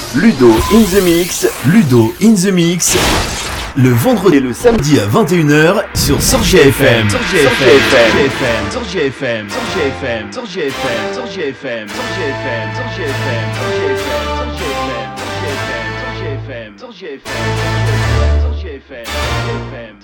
Ludo in the Mix, Ludo in the Mix, le vendredi et le samedi à 21h sur Sorgia FM. Sorgia FM. Sorgia FM. Sorgia FM. Sorgia FM. Sorgia FM. Sorgia FM. Sorgia FM. Sorgia FM. Sorgia FM. Sorgia FM. Sorgia FM. Sorgia FM. Sorgia FM.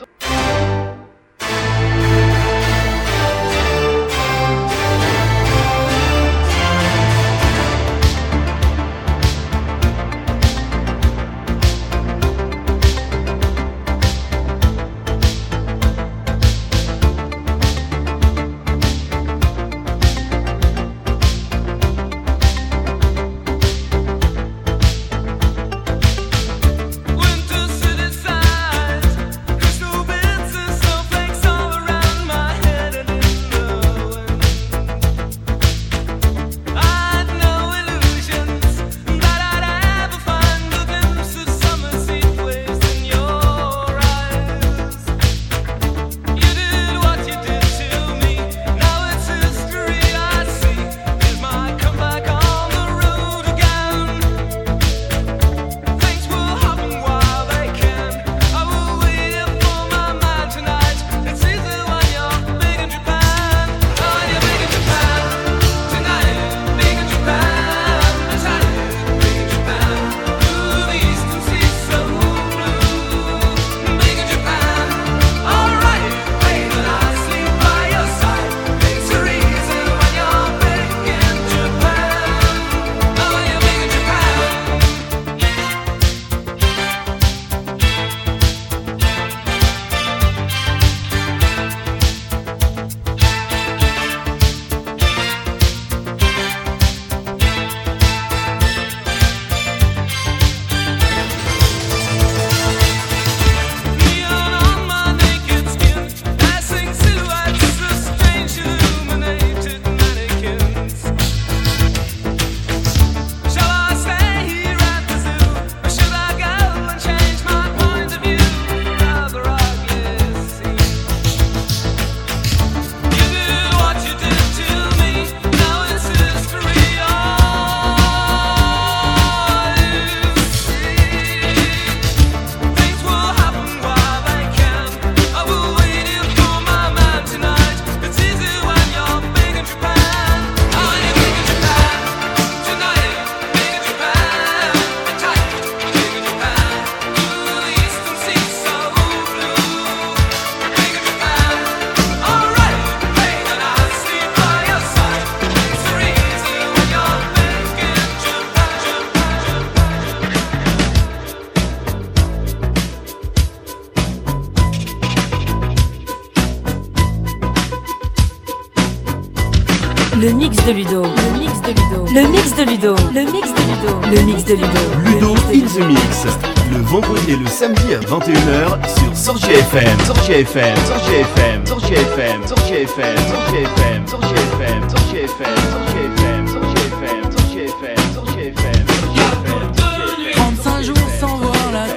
Le mix de Ludo, le mix de Ludo, le mix de Ludo, le mix de Ludo, le mix de Ludo. Ludo in the Mix, le vendredi et le samedi à 21h sur Sorgia FM. Sorgia FM, Sorgia FM, Sorgia FM, Sorgia FM, Sorgia FM, Sorgia FM, Sorgia FM, Sorgia FM, Sorgia FM, Sorgia FM, Sorgia FM, Sorgia FM. 35 jours sans voir la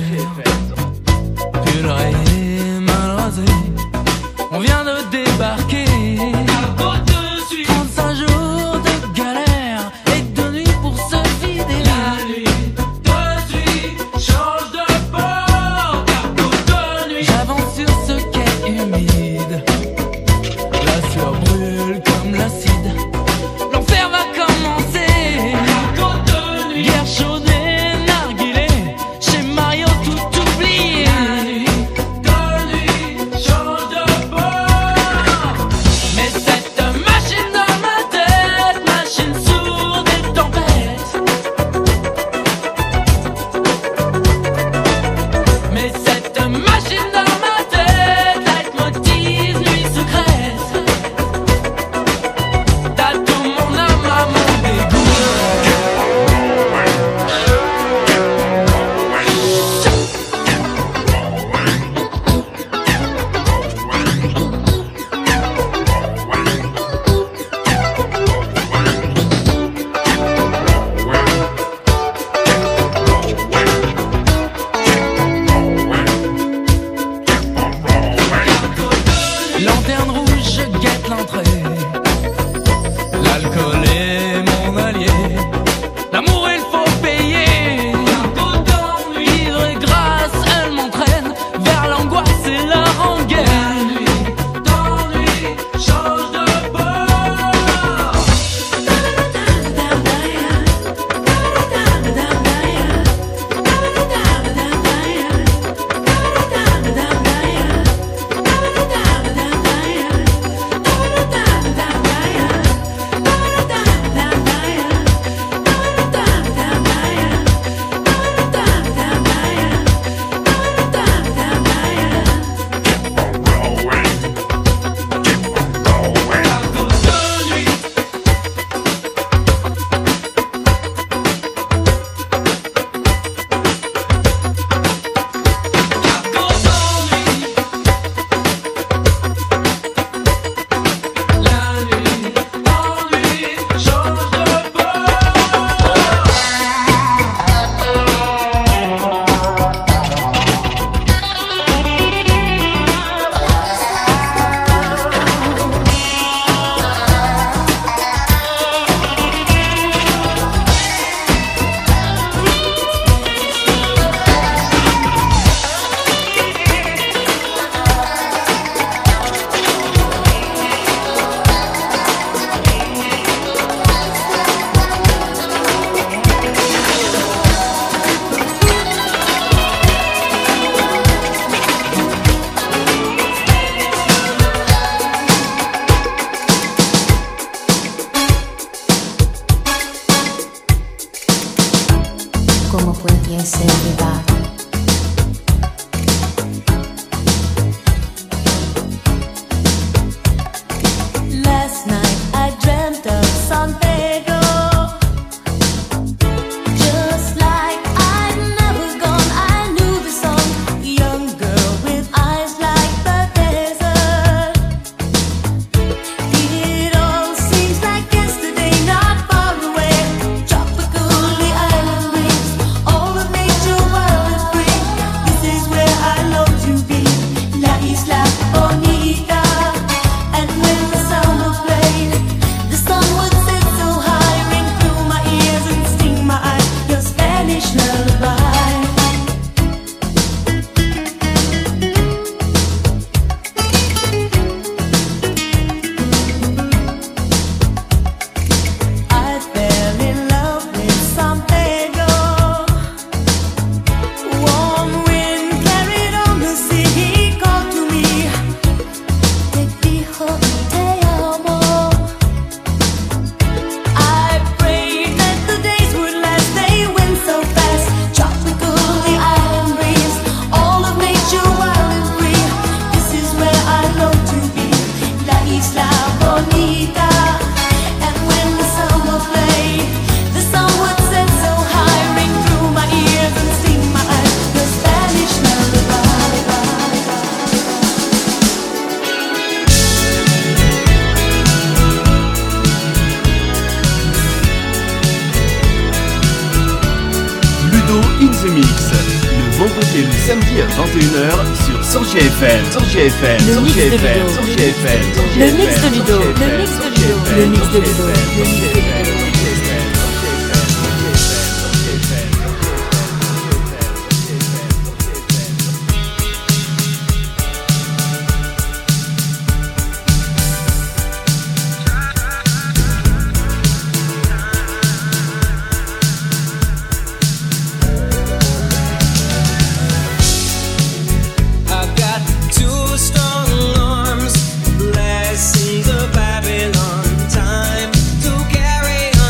terre, pull rayé, mal rasé, on vient de débarquer. 35 jours de galère et de nuit pour se vider la nuit. De suite, change de port, cargo de nuit. J'avance sur ce quai humide, la sueur brûle comme l'acide. L'enfer va commencer. Cargo de ¿Cómo pudiese olvidar? Last night I dreamt of San Pedro, just like I'd never gone. I knew the song, young girl with eyes like the desert. It all seems like yesterday, not far away. Tropical, the island breeze, all of nature wild and free. This is where I long to be, La Isla Bonita. And when the summer played, the sun would sit so high, ring through my ears and sting my eyes, your Spanish lullaby. I fell in love with San Pedro. Warm wind carried on the sea, he called to me. Te dijo te amo. I prayed that the days would last, they went so fast. Tropical, the island breeze, all of nature wild and free. This is where I long to be, La Isla Bonita. And when the summer played, the sun would set so high, ring through my ears and sting my eyes, your Spanish lullaby. Ludo in the Mix, le vendredi et le samedi à 21h sur Sorgia FM. Sorgia FM. Le mix de Sorgia FM. Ludo. Sorgia FM. Le mix de Ludo. Le mix de Ludo. Le mix de Ludo. Le mix de Ludo. I've got two strong arms, blessing the Babylon time to carry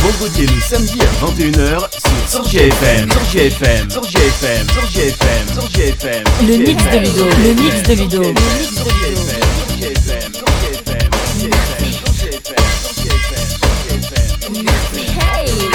vendredi et le samedi à 21h sur Sorgia FM. Sorgia FM. Sorgia FM. Sorgia FM. Sorgia FM. Le mix de Ludo. Le mix de Ludo. Le mix de Ludo. Sorgia FM. Sorgia FM. Sorgia FM. Sorgia FM. Sorgia FM. Sorgia FM. Hey. Hey.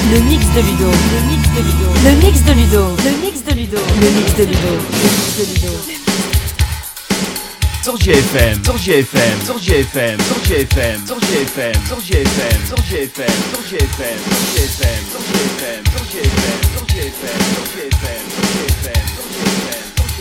Le mix de Ludo. Le mix de Ludo. Le mix de Ludo. Le mix de Ludo. Le mix de Ludo. Le mix de Ludo. Sur GFM, sur GFM, sur GFM, sur GFM, sur GFM, sur GFM, sur GFM, sur GFM, sur GFM, sur GFM, sur GFM, sur GFM, sur GFM, sur GFM, sur GFM, sur GFM.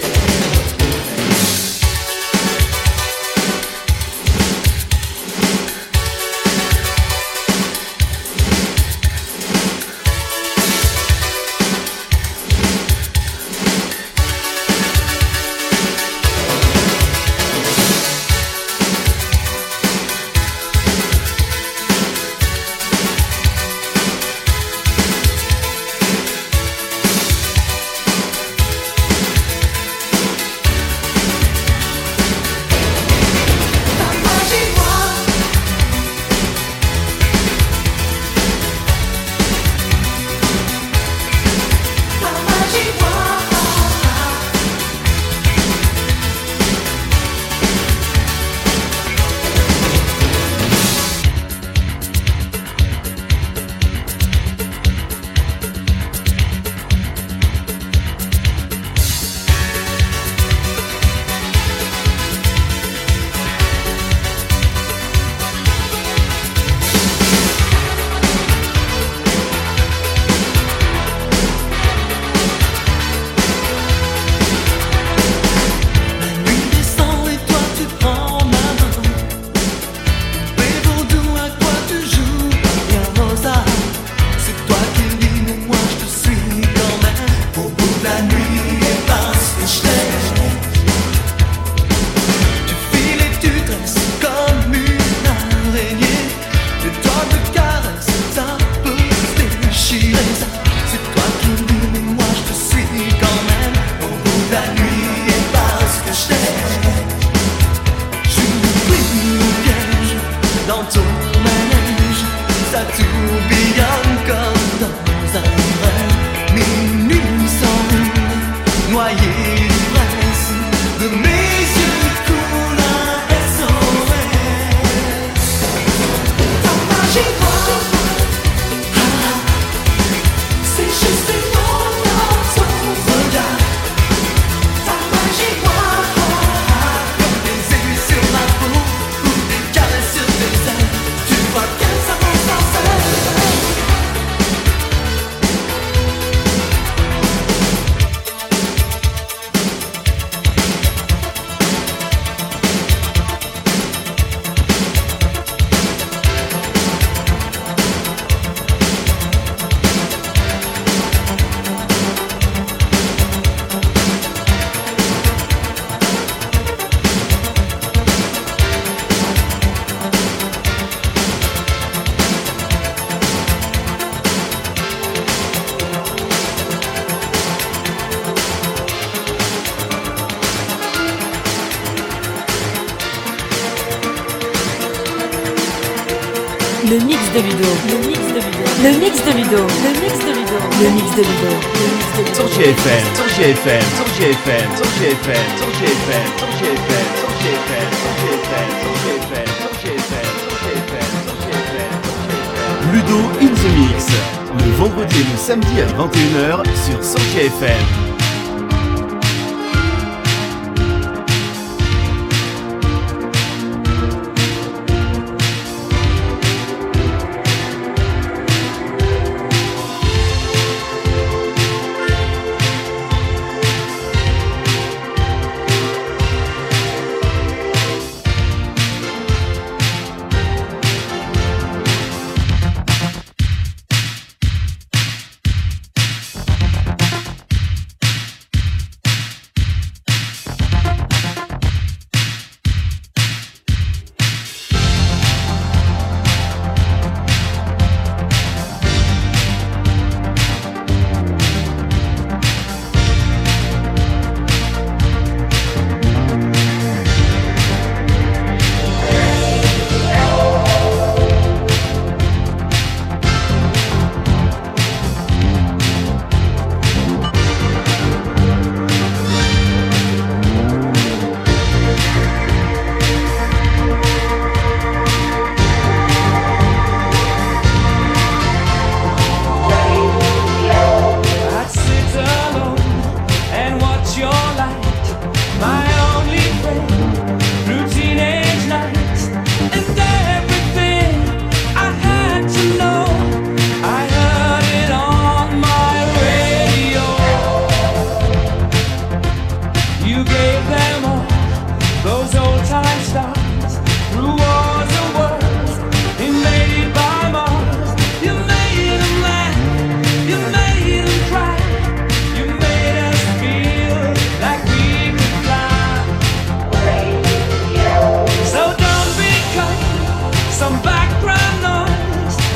Le mix de Ludo. Le mix de Ludo. Le mix de Ludo. Le mix de Ludo. Le mix de Ludo. Le mix de Ludo. Sur GFM, sur GFM, sur GFM, sur GFM, sur GFM, sur GFM, sur GFM, sur GFM, sur GFM, sur GFM, sur GFM, sur GFM, sur GFM. Ludo in the Mix, le vendredi et le samedi à 21h sur GFM.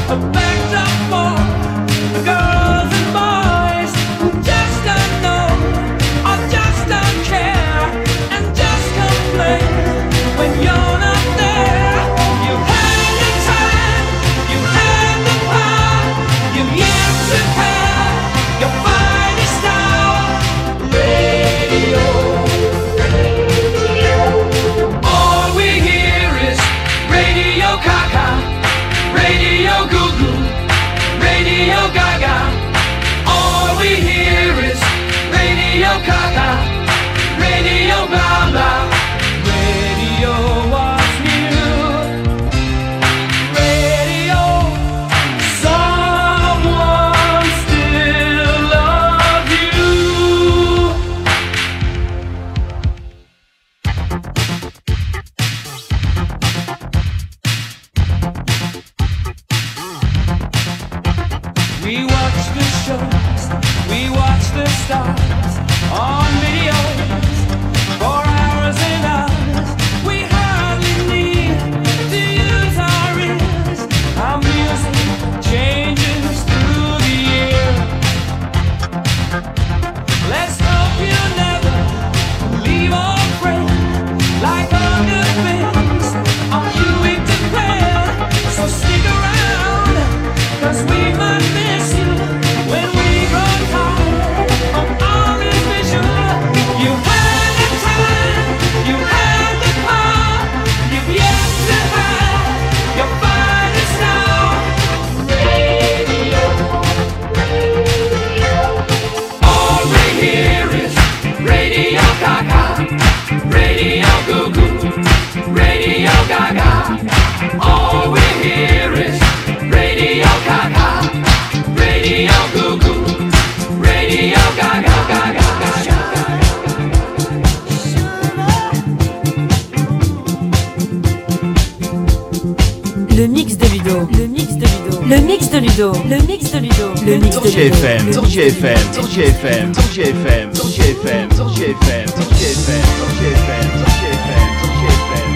Le mix de Ludo. Le mix de Ludo. Le mix de Ludo. Le mix de Ludo. Le mix de Ludo. GFM, sur GFM, sur GFM, sur GFM, sur GFM, sur GFM, sur GFM, sur GFM, sur GFM, sur GFM,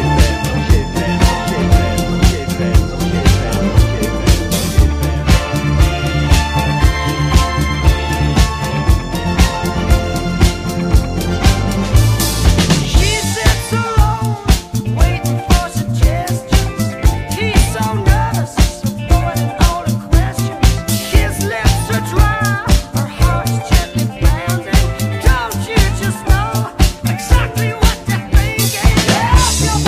Exactly what they're thinking.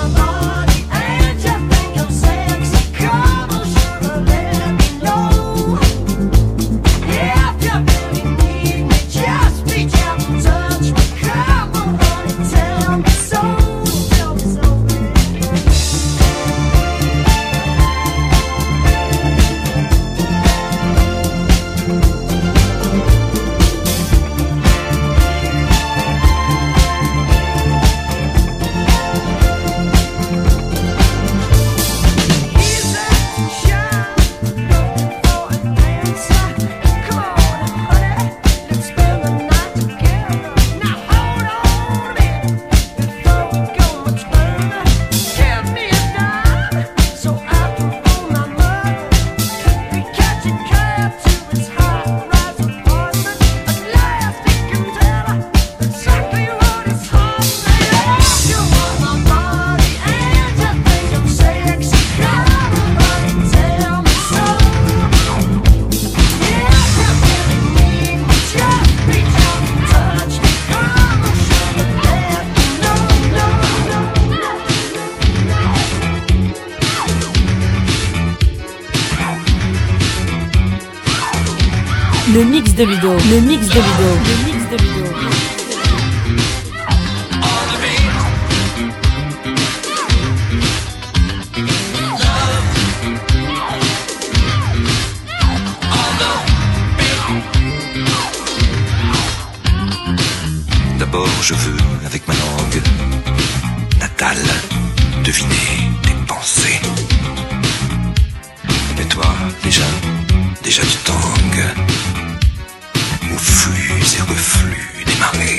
Le mix de Ludo. Le mix de Ludo. Le mix de Ludo. D'abord, je veux, avec ma langue natale, deviner tes pensées. Et toi, déjà tu tangues aux flux et reflux des marées.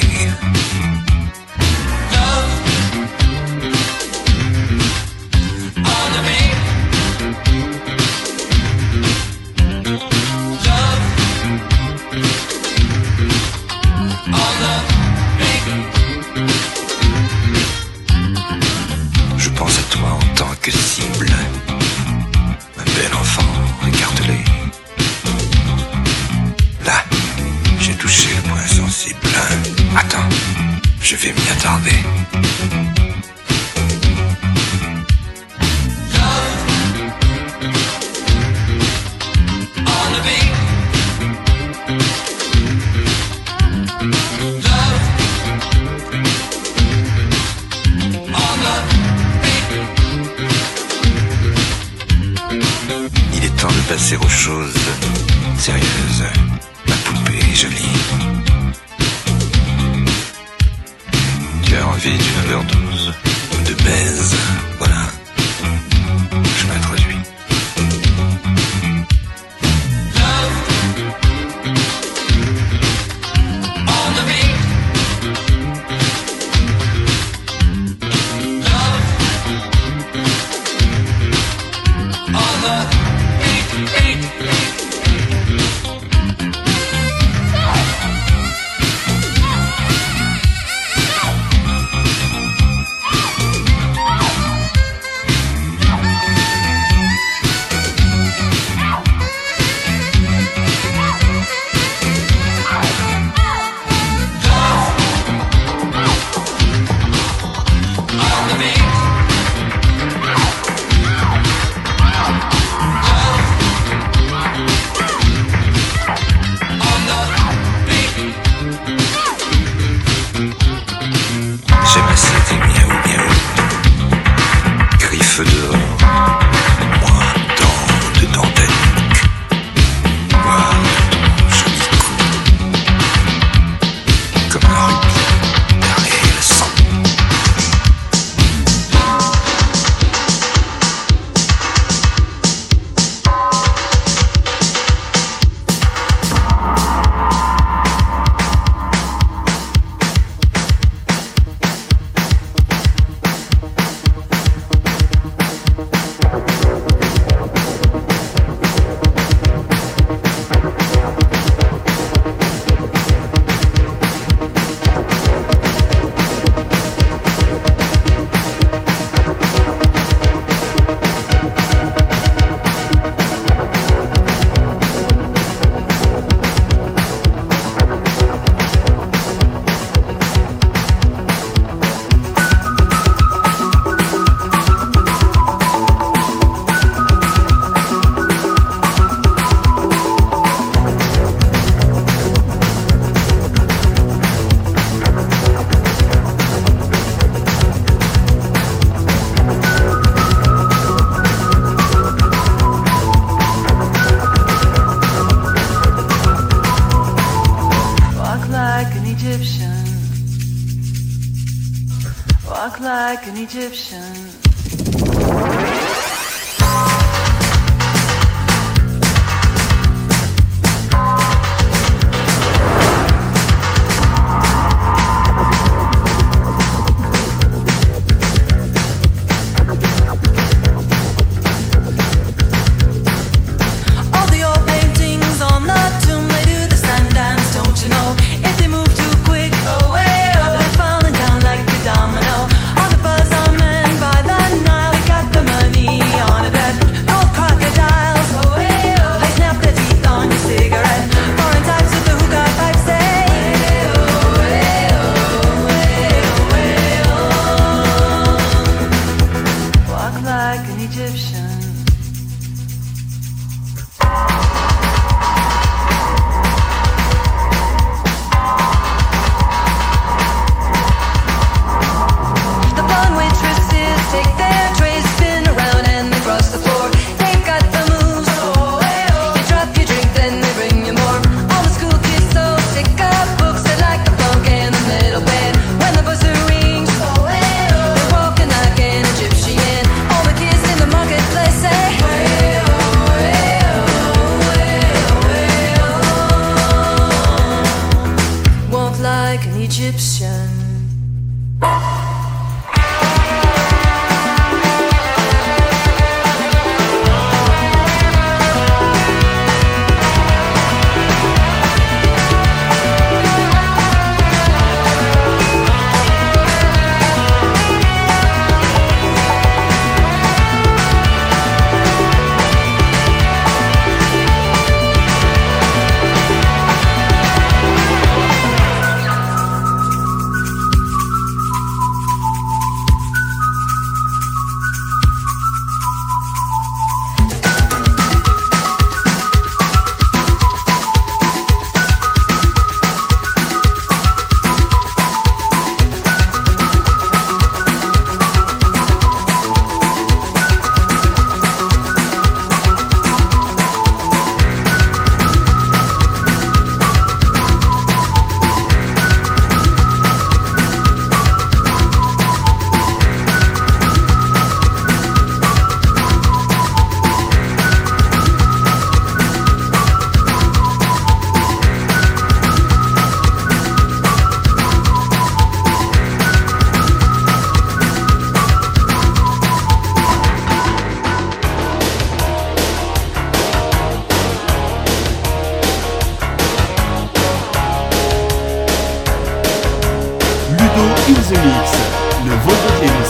passer aux choses sérieuses. Ma poupée est jolie. Tu as envie d'une overdose ou de baise? Voilà. Je m'introduis. Like an Egyptian. Marketplace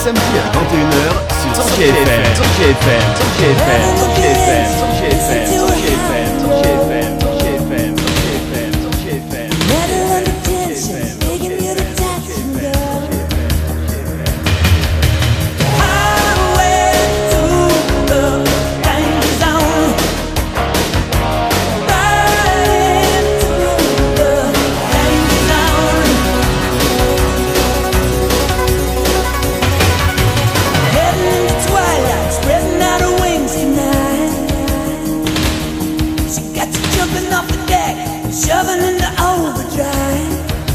samedi à 21h sur Sorge FM. Sorge FM. Sorge FM. Sorge FM. Sorge FM. Sorge FM. Sorge FM. Sorge FM. Sorge FM. Sorge FM. Metal under tension, begging you to touch and go. Highway to the danger zone. Riding through the danger zone. Heading into twilight, spreading out her wings tonight. She got you jumping off the deck, shoving into overdrive.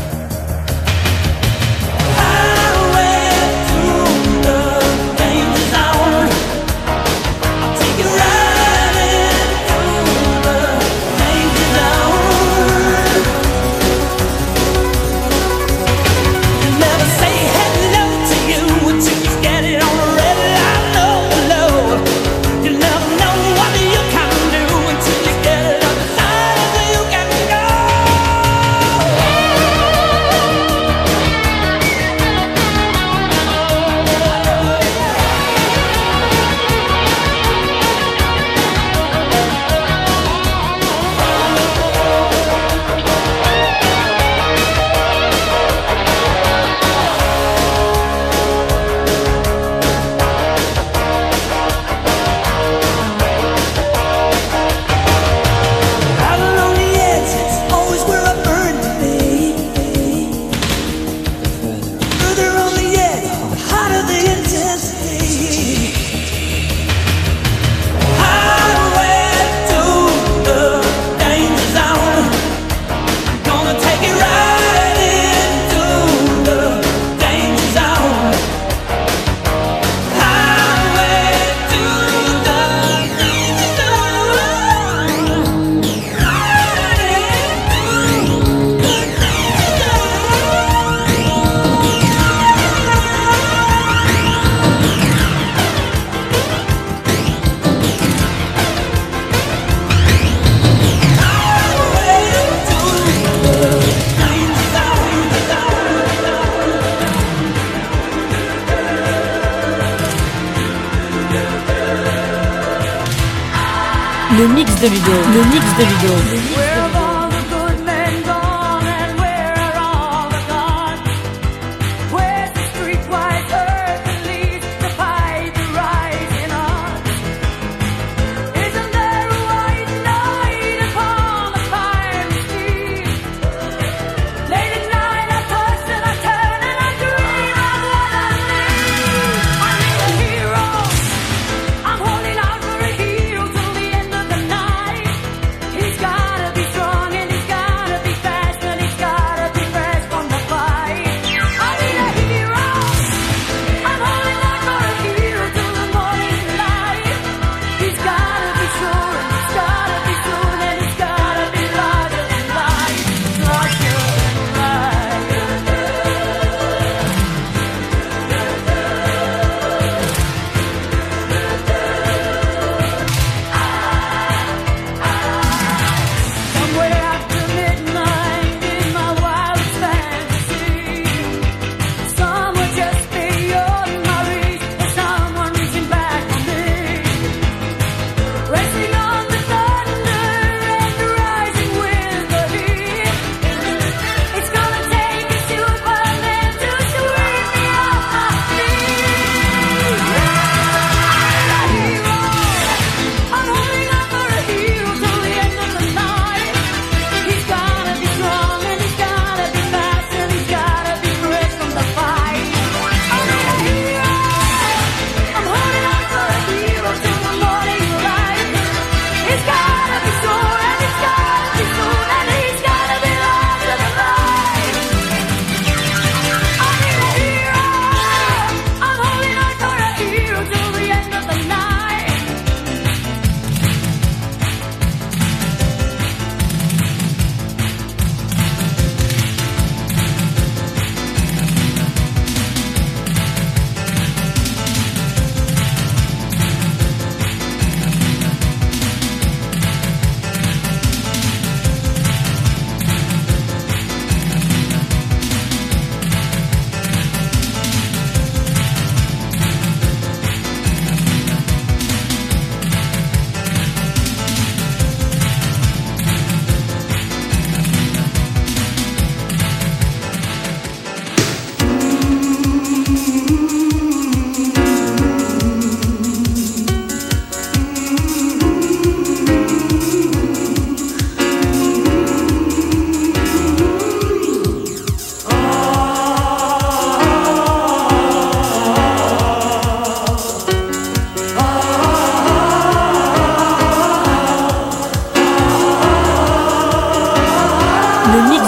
Highway through the danger zone. I'll take you riding through the danger zone. Never say hello to you until you get it on the red line overload. You never know what you can do until you get it on the line and you can go. Out along the edge, it's always where I burn to be. Further on the edge, the hotter the intensity. Highway to the danger zone. Gonna take it right into the danger zone. Highway to the danger zone. Le mix de Ludo. Le mix de Ludo. Where have all the good men gone and where are all the gods? Where's the streetwise earth that leads to fight the rising odds? Isn't there a white knight upon the fiery steed? Late at night I toss and I turn and I dream of what I need. I need a hero. I'm holding out for a hero till the end of the night. He's got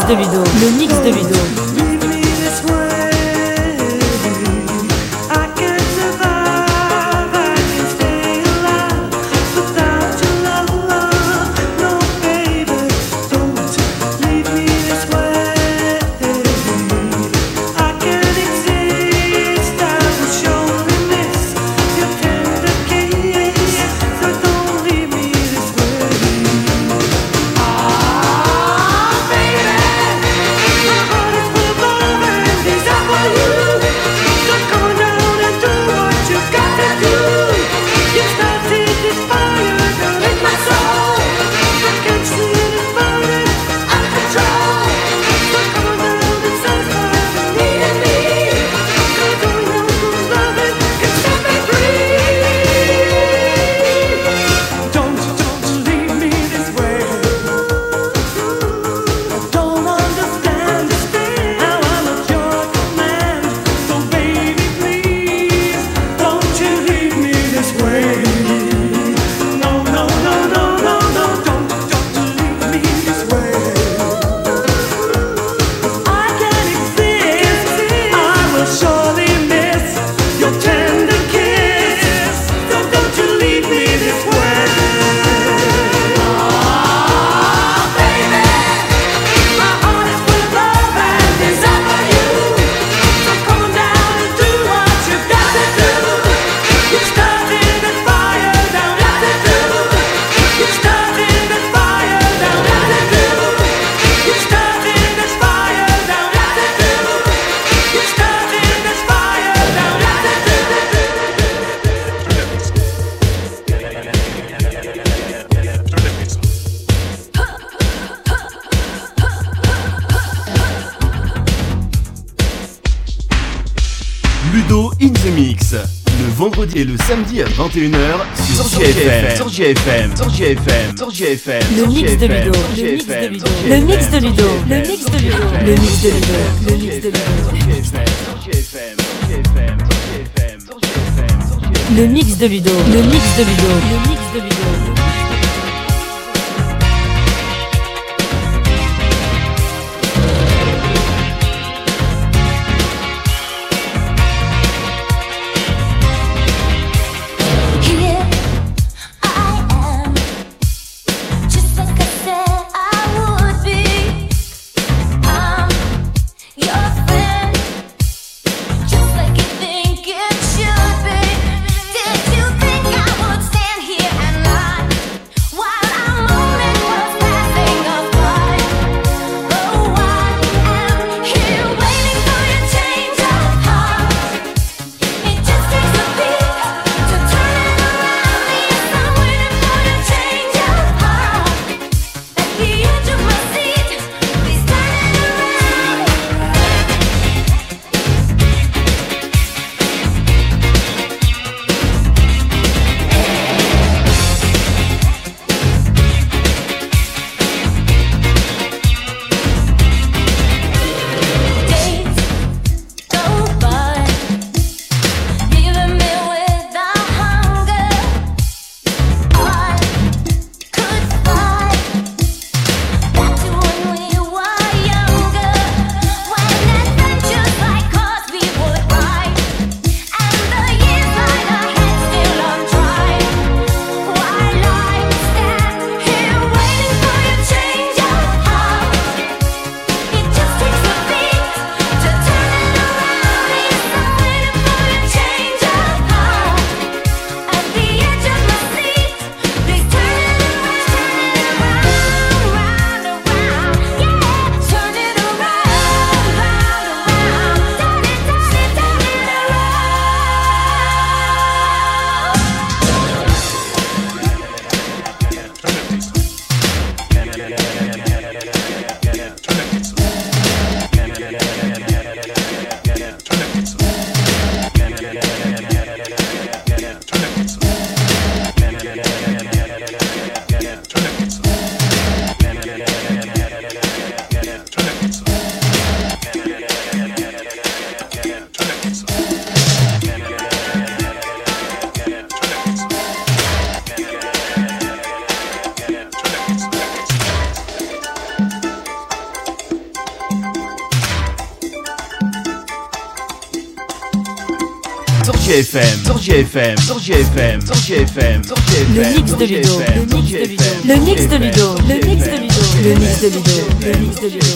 de Ludo. Le mix de Ludo. Leave me this way. I can't survive. I can't stay alive without your love. No, baby, don't leave me this way. I can't exist. I will surely miss your tender kiss. So don't leave me this way. My heart is full of love and desire for you. So come on down and do what you got to do. You started this fire down in my soul. I can't see it is burning out of control. So come on down and satisfy me and me. 'Cause only your loving can set me free. Don't leave me this way. Don't understand how I'm at your command. So baby, please, don't you leave me this way. No, no, no, no, no, no, don't leave me this way. I can't exist. I will surely miss your tender kiss. So don't you leave me this way. Baby, my heart is full of love and desire for you. So come on down and do what you got to do. You started the fire down at the do. You started the fire down at the do. You started this fire down at the do. You started this fire down at the do. Ludo in the Mix. Le vendredi et le samedi à 21h sur GFM. Sur GFM. Sur GFM. Sur GFM. Le mix de Ludo. Le mix de Ludo. Le mix de Ludo. Le mix de Ludo. Le mix de Ludo. Le mix de Ludo. Le mix de Ludo. Le mix de Ludo. Le mix de Ludo. Here I am, just like I said I would be. I'm your friend, just like you think it should be. Did you think I would stand here and lie? FM, Sorgia FM, Sorgia FM, Sorgia FM, Sorgia FM. Le mix de Ludo, le mix de Ludo, le mix de Ludo, le mix de Ludo, le mix de Ludo.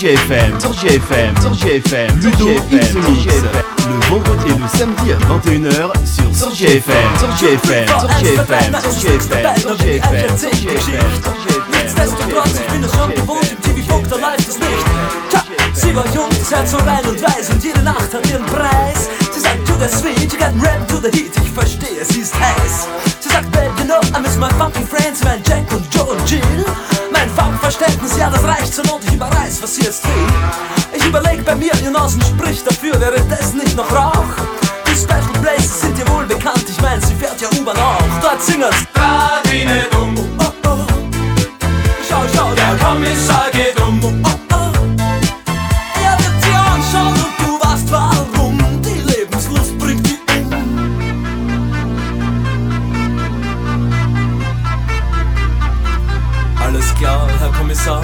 GFM, sur GFM, sur GFM, Ludo in the Mix. Le vendredi et le samedi à 21h sur GFM, sur GFM, sur GFM, sur GFM, sur GFM, sur GFM. Nichtsdestotrotz, ich bin es schon gewohnt, im TV-Funk, da läuft es nicht. Tja, sie war jung, das Herz so rein und weiß und jede Nacht hat ihren Preis. Sie sagt, to the sweet, you got red to the heat, ich verstehe, sie ist heiß. Sie sagt, babe, you know, I miss my funky friends, mein Jack und Joe und Jill. Mein Funkverständnis, ja, das reicht zur Not, ich überreiß, was sie jetzt will. Ich überleg bei mir, ihr Nasen spricht dafür, wäre das nicht noch Rauch? Die Special Places sind dir wohl bekannt, ich mein, sie fährt ja U-Bahn auch. Dort singen's Radine dumm, oh, oh. Schau, schau, der Kommissar geht um, oh, oh. Er wird dir anschauen und du weißt warum, die Lebenslust bringt die um. Alles klar, Herr Kommissar?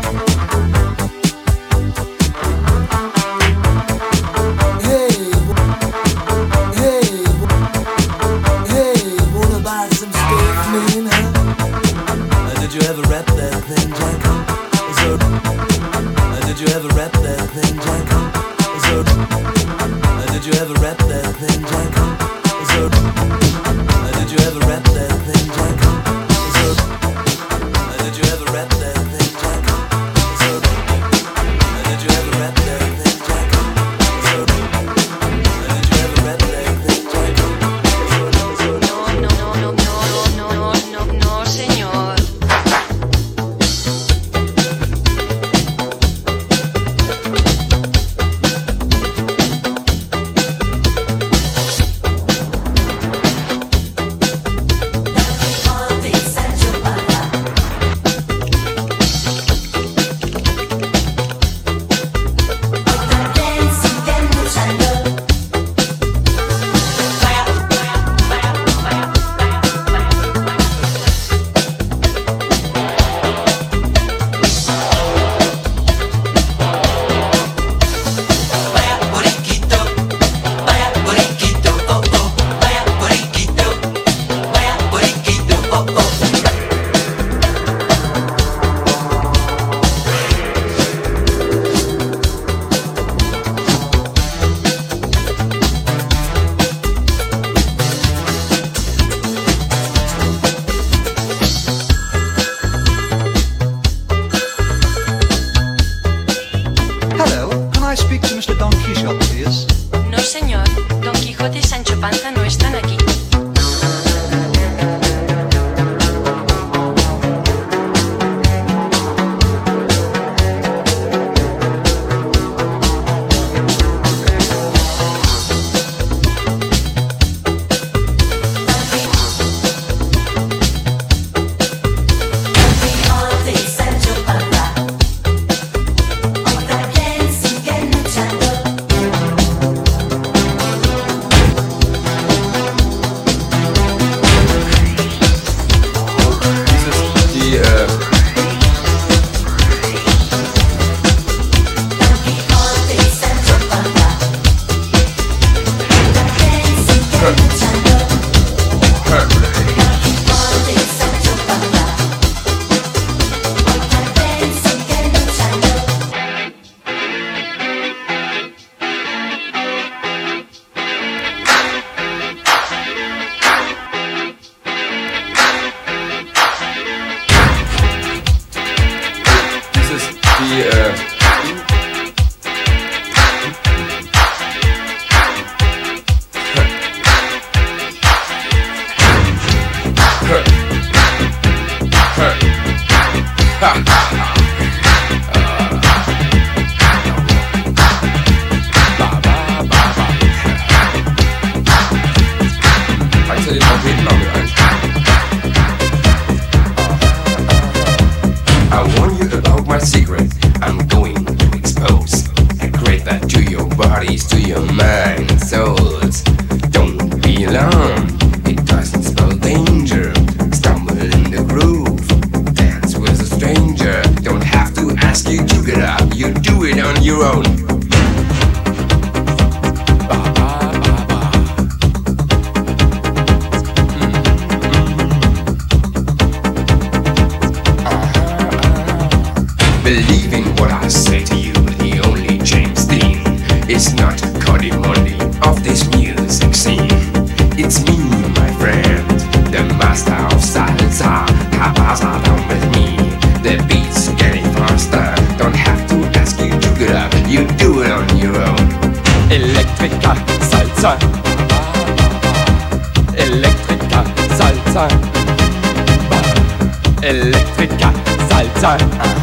Did you ever rap that thing, Jack? So, did you ever rap that thing, Jack? So, did you ever rap that thing, Jack? So, did you ever rap that thing, Jack? So, did you ever rap that thing, Jack? So, did you ever rap that thing, Jack? So, did you ever rap that thing, Jack? No, señor. Believe in what I say to you. It's not Cody Monday of this music scene. It's me, my friend, the master of salsa. Cabasa down with me. The beat's getting faster. Don't have to ask you to get up. You do it on your own. Electrica salsa. Electrica salsa. Electrica salsa.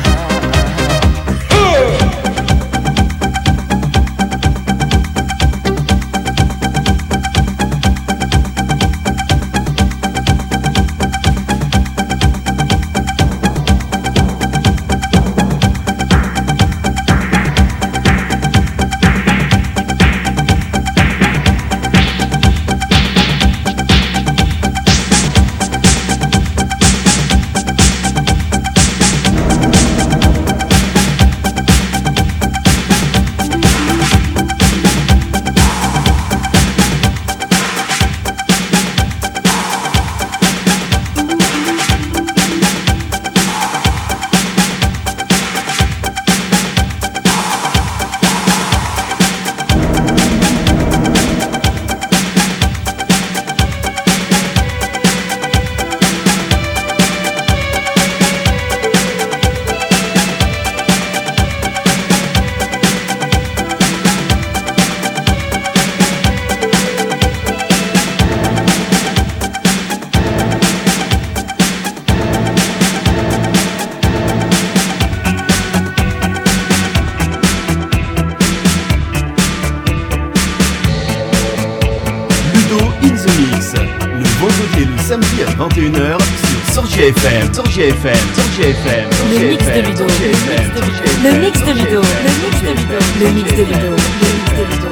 Samedi à 21h sur Sorgia FM. Sorgia FM. Sorgia FM. Le mix de Ludo. Le mix de Ludo. Le mix de Ludo. Le mix de Ludo. Le mix de Ludo.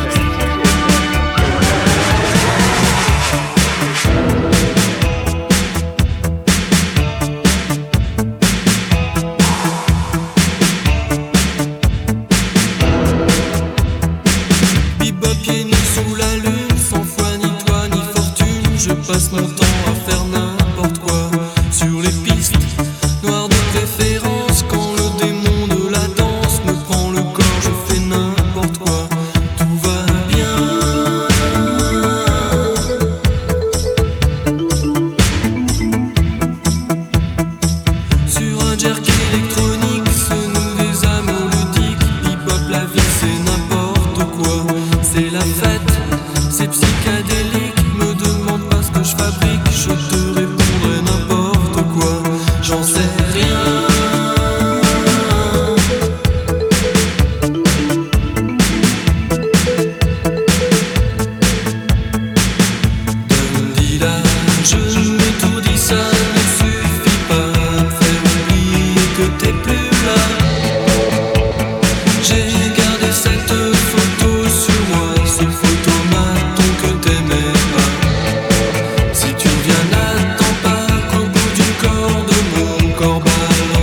Bebop pieds nus sous la lune, sans foi ni toi ni fortune, je passe mon temps à faire n'importe quoi sur les pistes noires de préférence. Quand le démon de la danse me prend le corps, je fais n'importe quoi, tout va bien. Sur un jerk électronique se nouent des amours ludiques. Bebop, la vie c'est n'importe quoi, c'est la fête, c'est psychédélique. Me demande pas ce que je fabrique, je te répondrai n'importe quoi, j'en sais rien. Donne-dis-la, je m'étourdis, ça ne suffit pas à me faire oublier que t'es plus là. J'ai gardé cette photo sur moi, ce photomaton que t'aimais pas. Si tu reviens, n'attends pas qu'au bout du corde mon corps balance.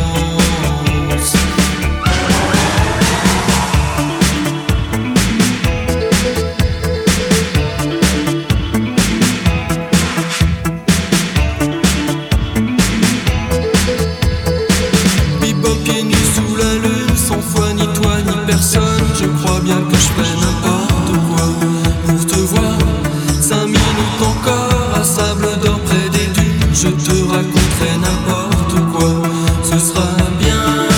Bebop pieds nus sous la lune, sans foi ni toi ni personne. Je crois bien que je fais n'importe quoi pour te voir. 5 minutes encore à sable d'or près des dunes, je te raconterai n'importe quoi, ce sera bien.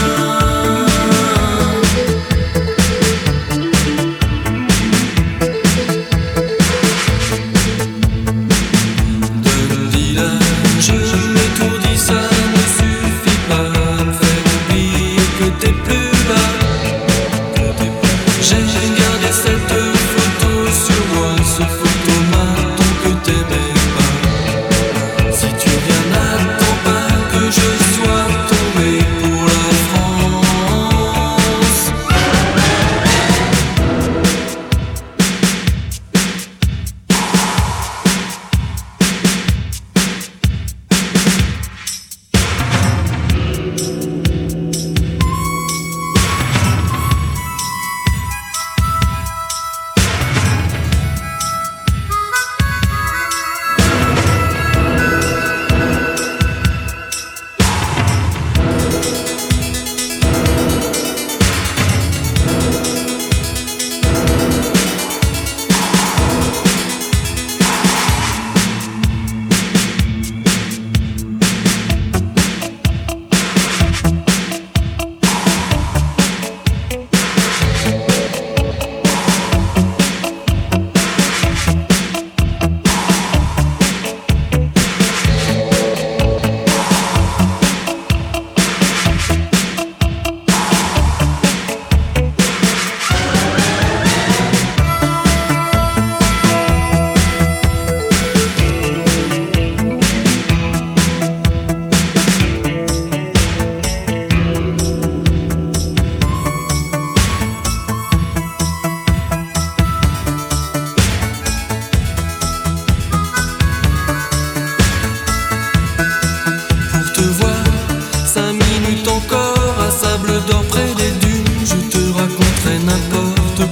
Donne-dis-la, je m'étourdis, ça ne suffit pas à me faire oublier que t'es plus là.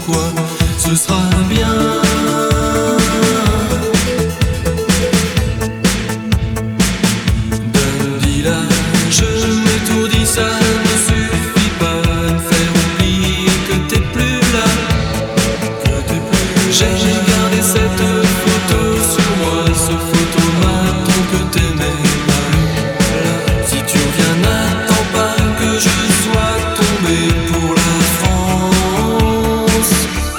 quoi, ce sera bien. Bandila, je m'étourdis, ça ne suffit pas de faire oublier que t'es plus là. J'ai gardé cette photo sur moi, ce photomaton que t'aimais pas. Si tu reviens, n'attends pas que je sois tombé pour la France.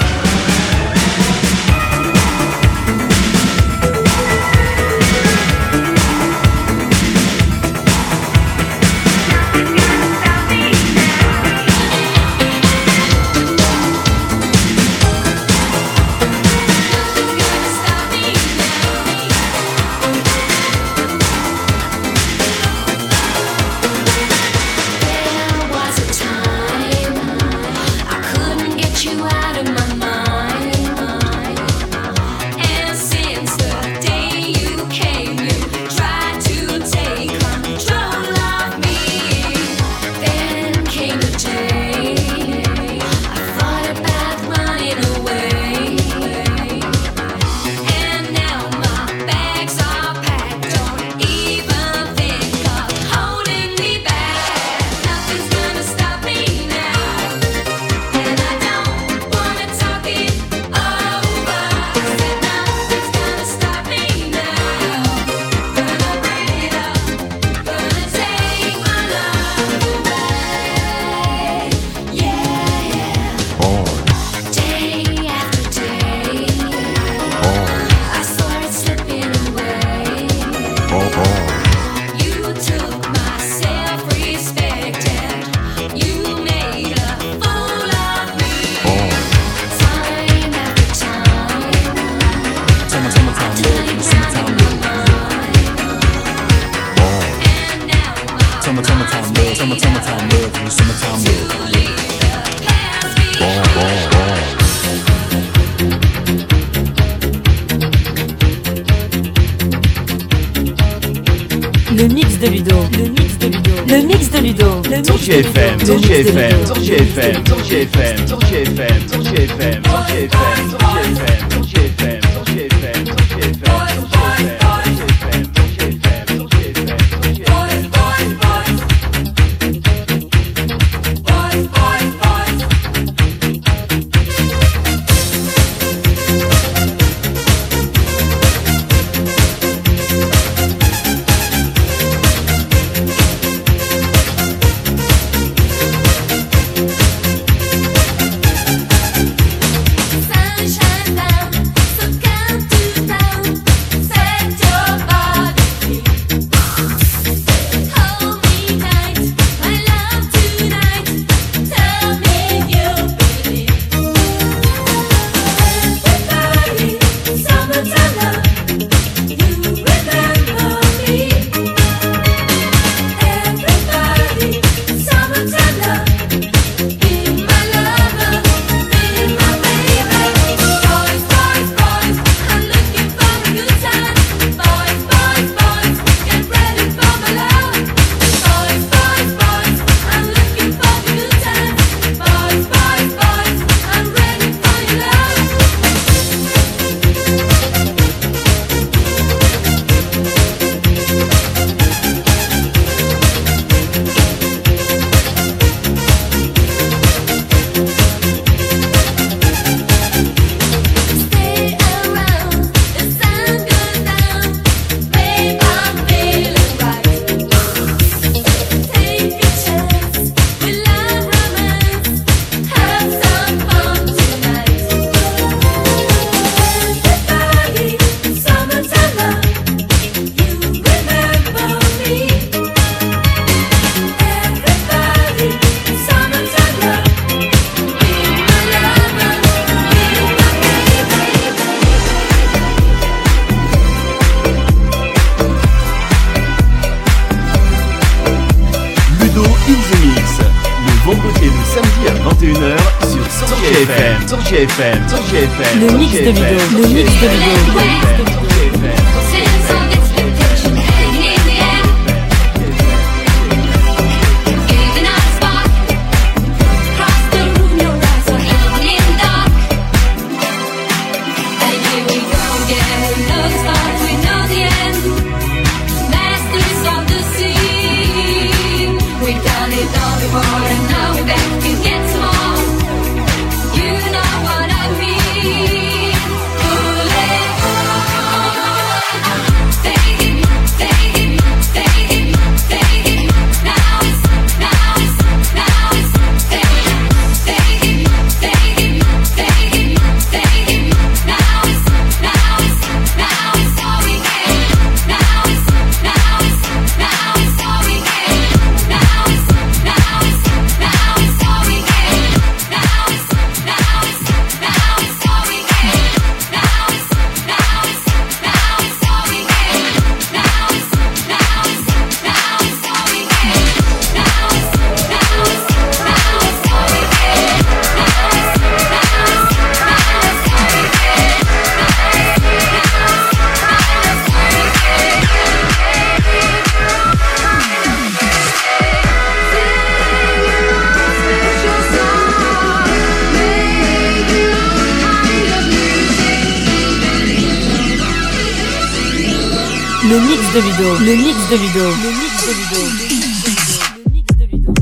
Le mix de Ludo. Le mix de Ludo. Le mix de Ludo. Sur GFM, sur GFM, sur GFM, sur GFM, sur GFM, sur GFM, sur GFM, sur GFM, sur GFM, sur GFM, sur Sunshine down, so count to down. vendredi et le samedi à 21h sur GFM. Sur GFM. Sur GFM. Le mix de vidéo. Le mix de vidéo. Giving out a spark across the room, your eyes are held in dark. Le mix de Ludo. Le mix de Ludo. Le mix de Ludo. Le mix de Ludo.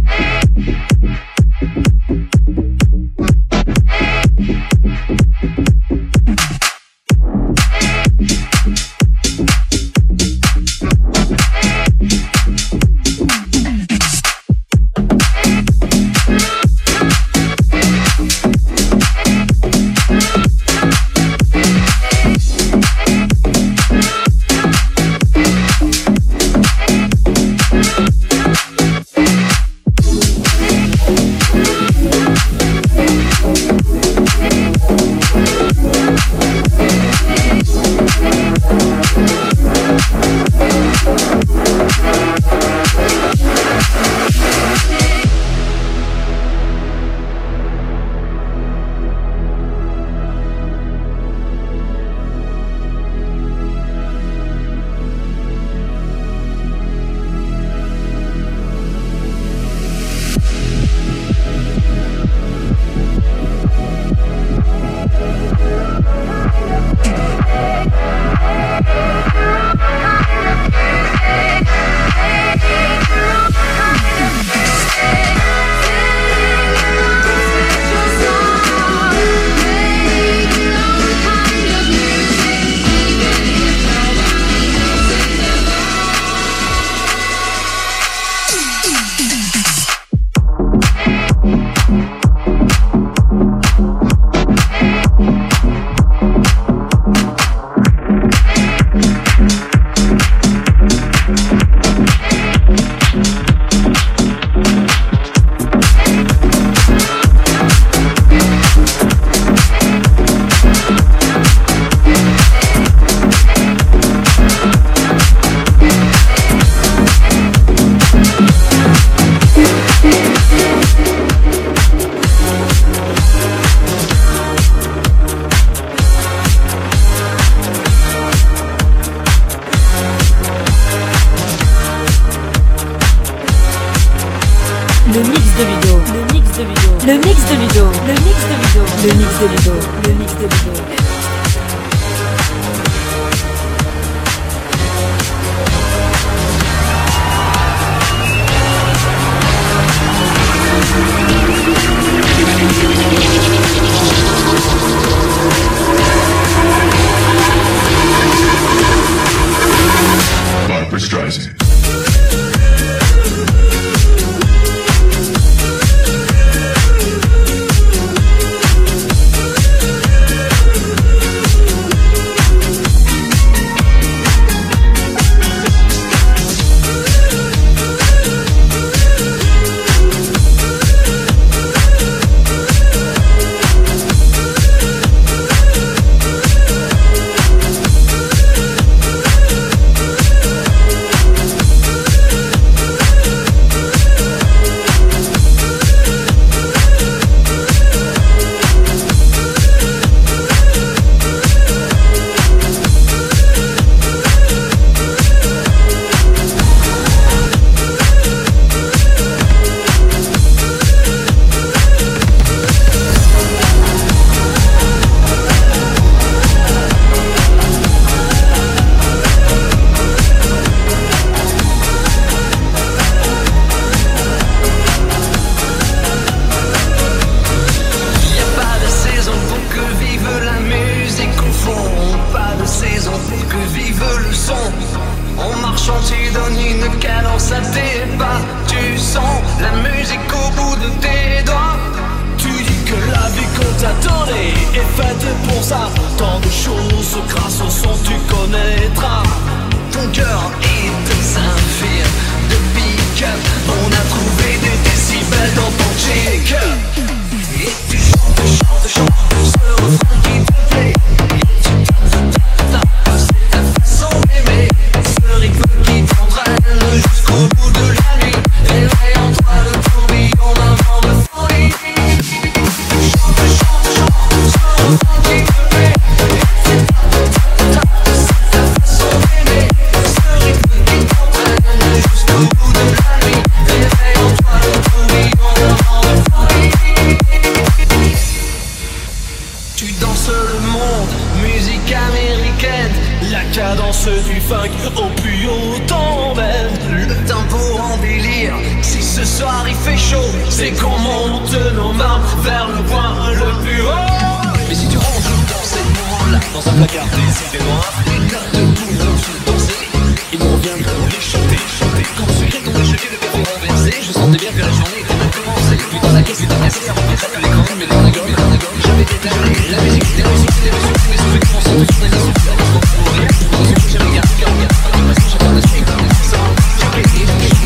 Tu danses le monde, musique américaine, La cadence du funk au plus haut t'emmène. Le tempo en délire. Si ce soir il fait chaud, c'est qu'on monte nos mains vers le point le plus haut. Mais si tu rentres dans ces moments-là, dans un placard décidé noir, des notes pour se danser, il me revient de les chanter, chanter. Quand ce cri tombait, je vis le café renversé. Je sentais bien que la journée était mal commencée. Putain la caisse, putain la caisse, on fait les grandes, mais dans la gorge, j'avais détalé. La musique, c'était le succès, les mesures, tous les sous-effets qui font ça, tous les insultes, la musique pour rien. Dans ce que j'avais gardé, de presque chacun de suite, comme ça, j'avais été,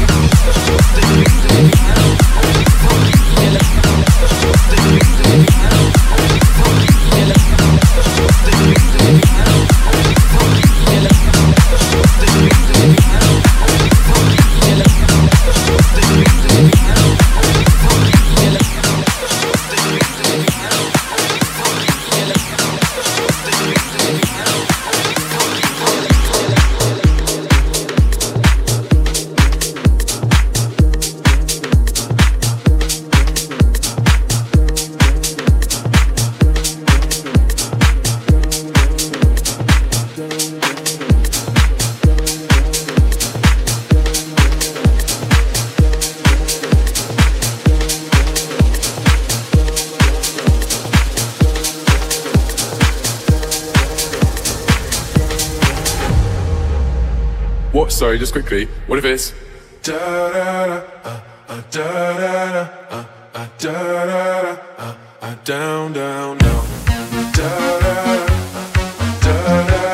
What? Sorry, just quickly. What if it's da da da da da da da da down down down da da da da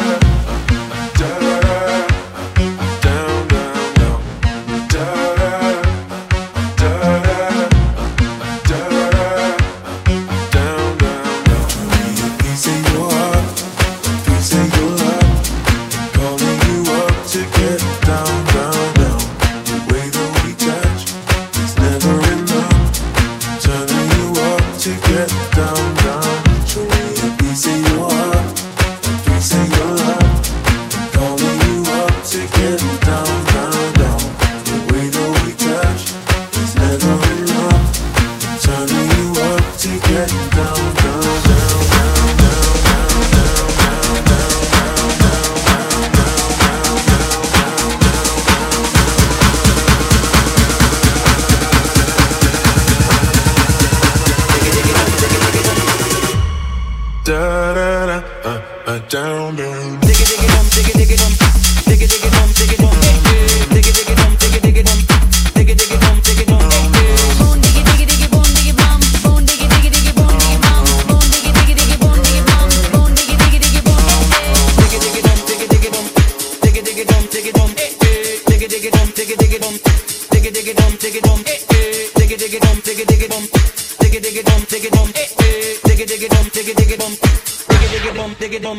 down down. Diggy diggy dum, diggy diggy dum, diggy diggy dum, diggy dum, diggy diggy dum, diggy diggy dum, diggy diggy dum, diggy dum. Boom diggy diggy diggy boom diggy bum, boom diggy diggy diggy boom diggy bum, boom diggy diggy diggy boom diggy bum, boom diggy diggy diggy boom. Diggy diggy dum, diggy diggy dum, diggy diggy dum, diggy dum, diggy diggy dum, diggy diggy dum, diggy diggy dum, diggy dum, diggy diggy dum, diggy diggy dum, diggy diggy dum, diggy dum, diggy diggy dum, diggy diggy dum. Diggy dum,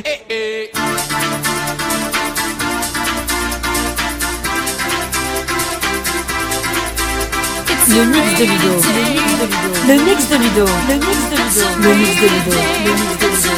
Le mix de Ludo. Le mix de Ludo. Le mix de Ludo. Le mix de Ludo. Le mix de Ludo.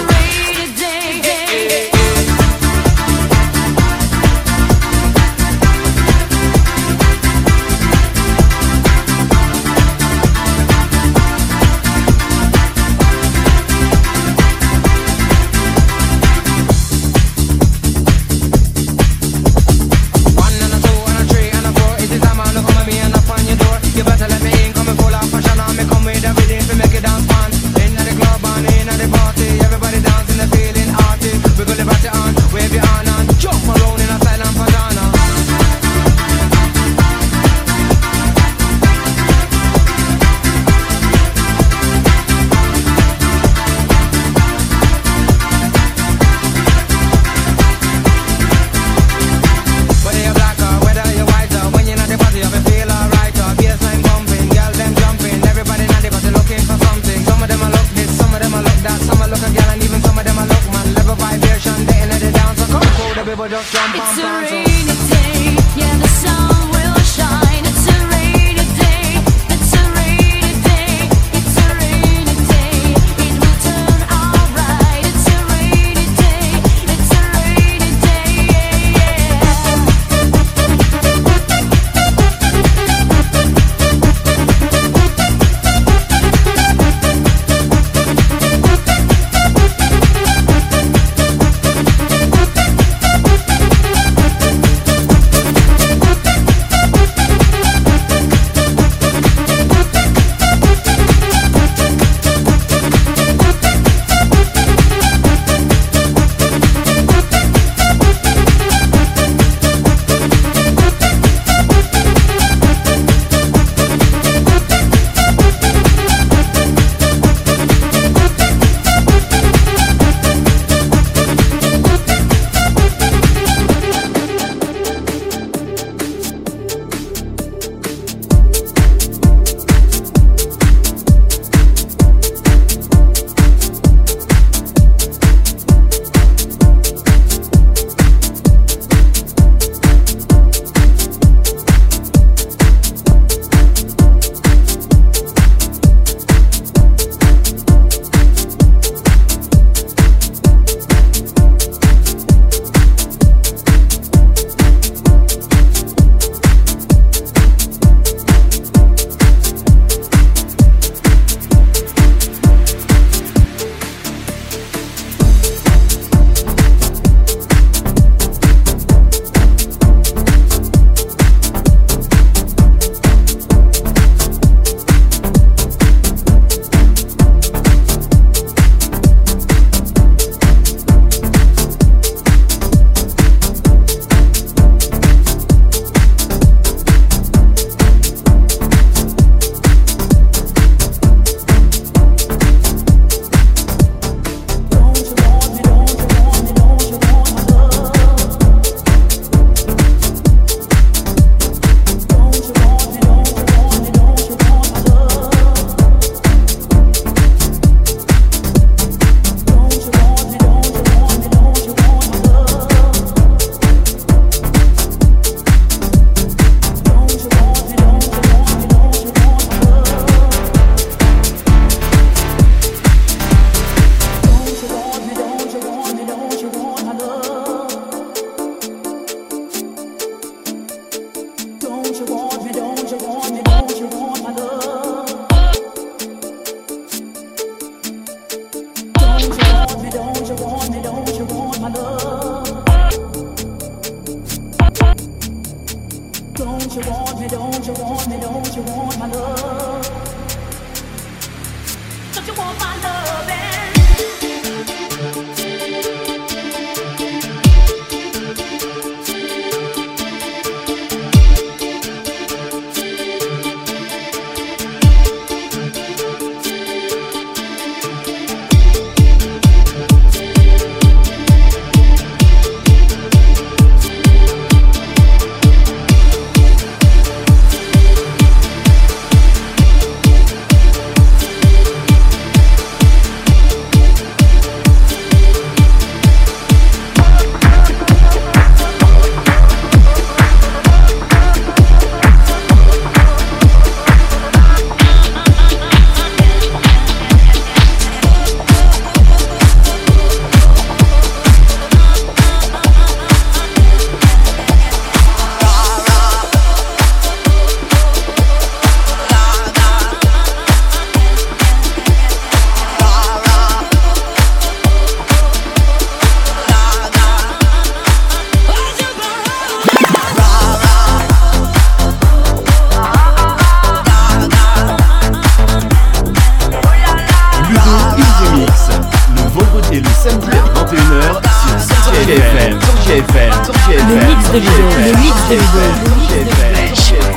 de Ludo. Le mix de Ludo.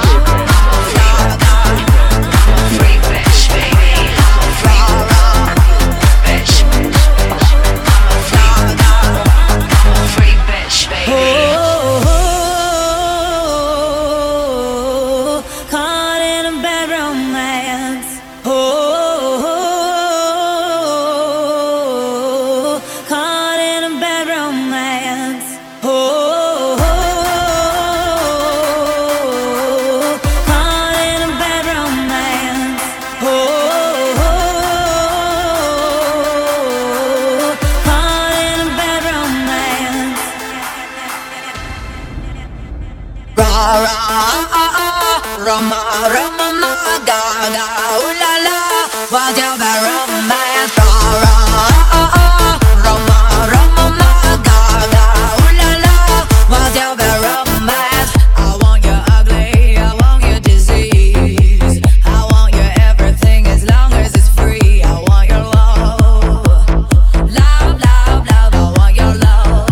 Caught in a bad romance. Caught in a bad romance. Caught in a bad romance. Caught in a bad romance. Roma, Roma, ma, ga, ga, ooh la la, what's your bad romance? Roma, Roma, ma, ga, ga, ooh la la, what's your bad romance? I want your ugly, I want your disease, I want your everything as long as it's free. I want your love, love, love, love, I want your love.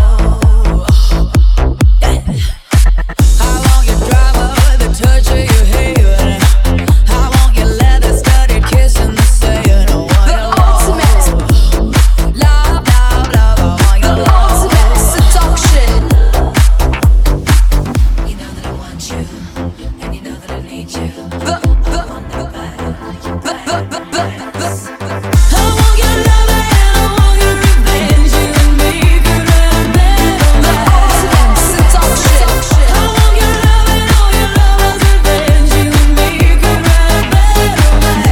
I want your drama, the touch of your hair. I want your leather-studded kiss in the sand. I want your love, love, love, love. I want your love. Seduction. You know that I want you, and you know that I need you. I want your love and I want your revenge. You and me could have better seduction. I want your love and all your love's revenge. You and me could have better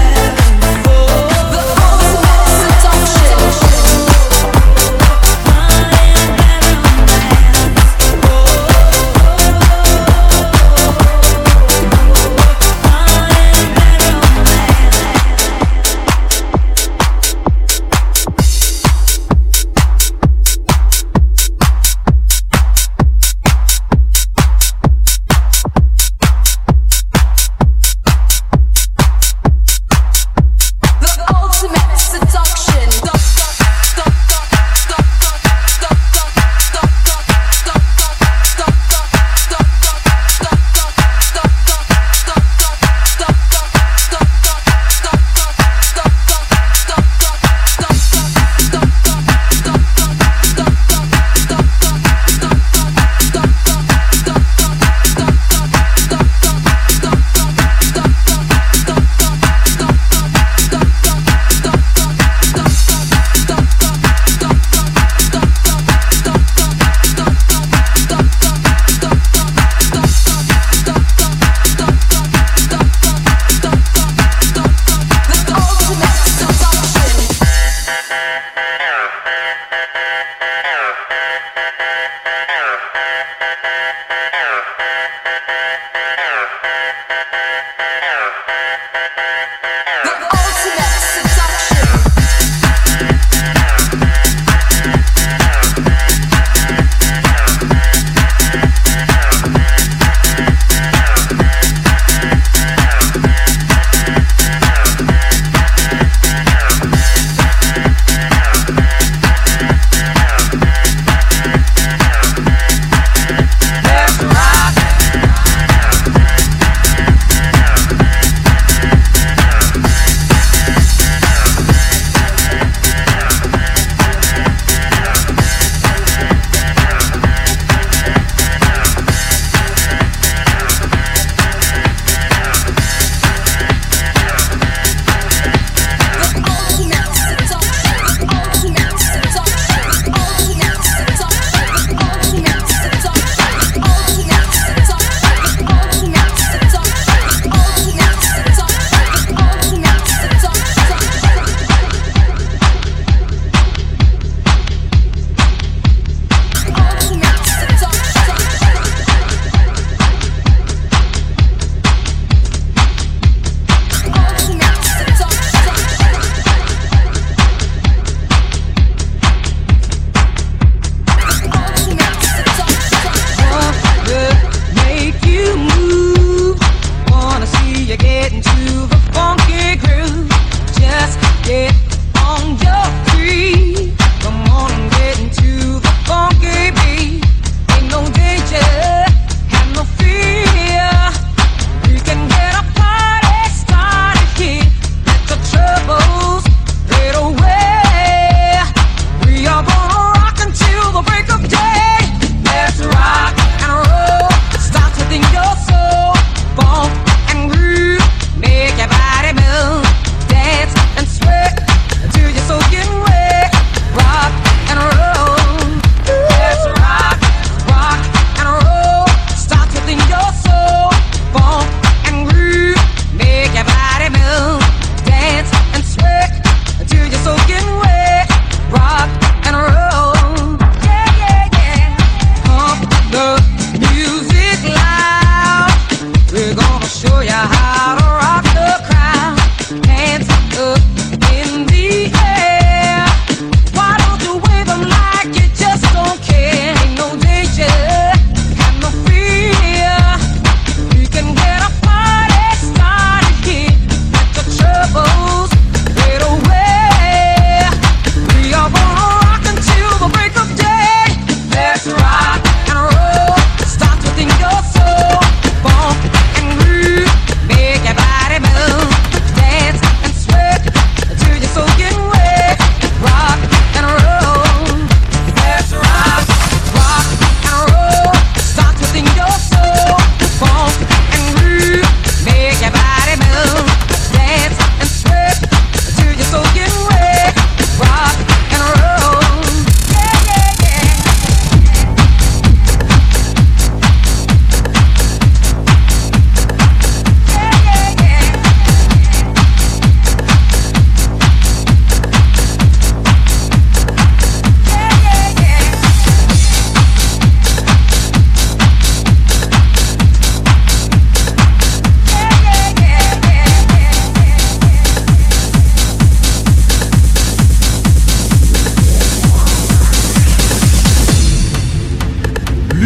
the ultimate seduction. The ultimate seduction.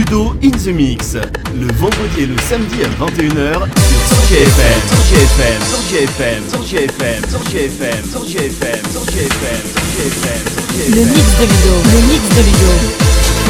Ludo in the Mix. Le vendredi et le samedi à 21h sur Sorgia FM. Sorgia FM. Sorgia FM. Sorgia FM. Sorgia FM. Sorgia FM. Sorgia FM. Sorgia FM. Le mix de Ludo. Le mix de Ludo.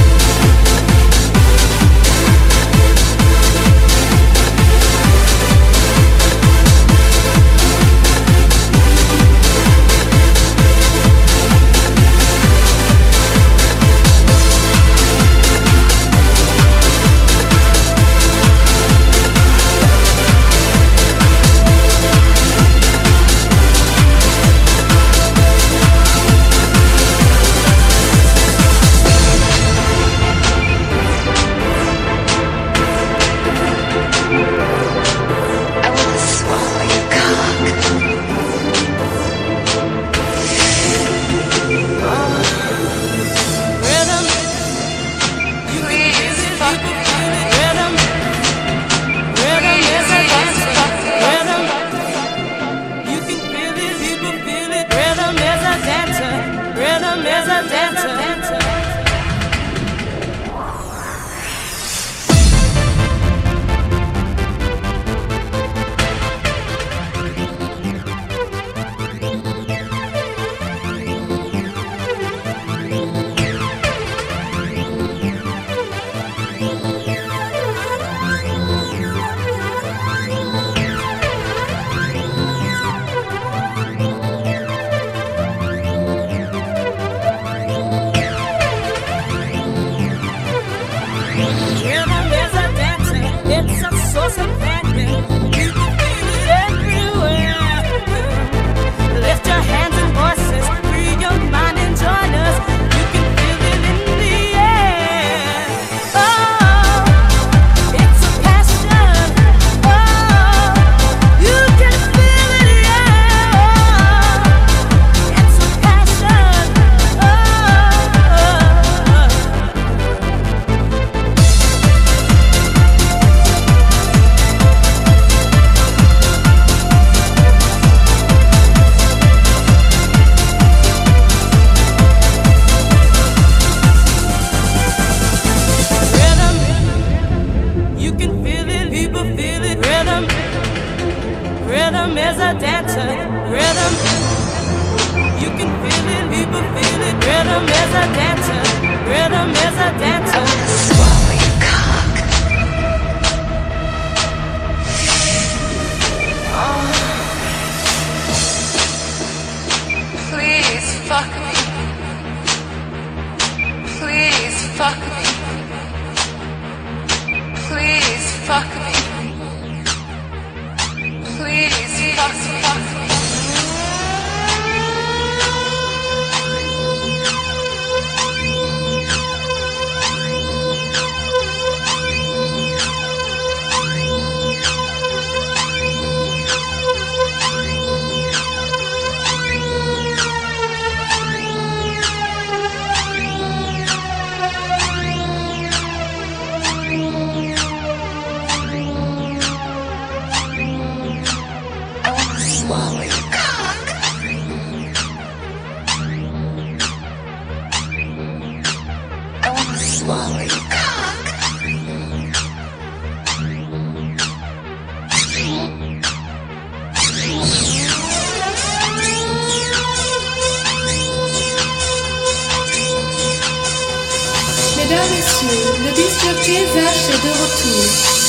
Mesdames, Messieurs, le disjockey Zach est de retour.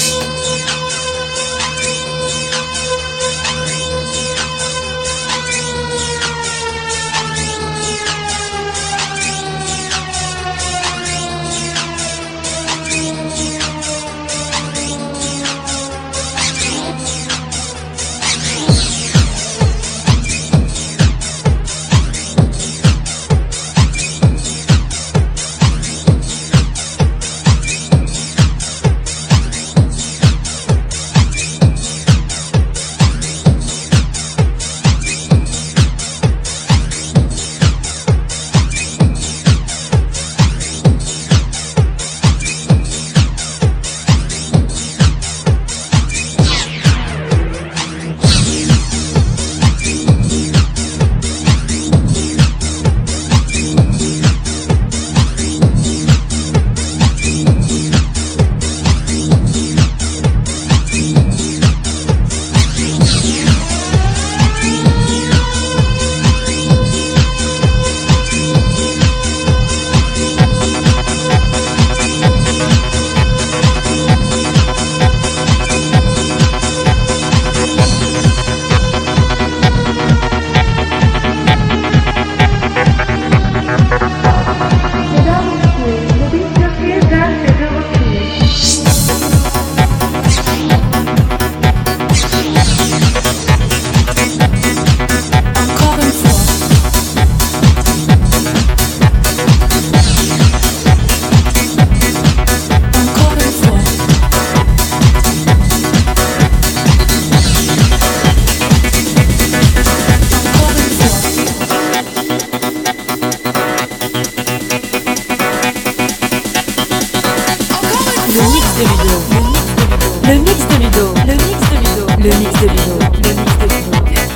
de Ludo. Le mix de Ludo. Le mix de Ludo. Le mix de Ludo. Le mix de Ludo. Le mix de Ludo.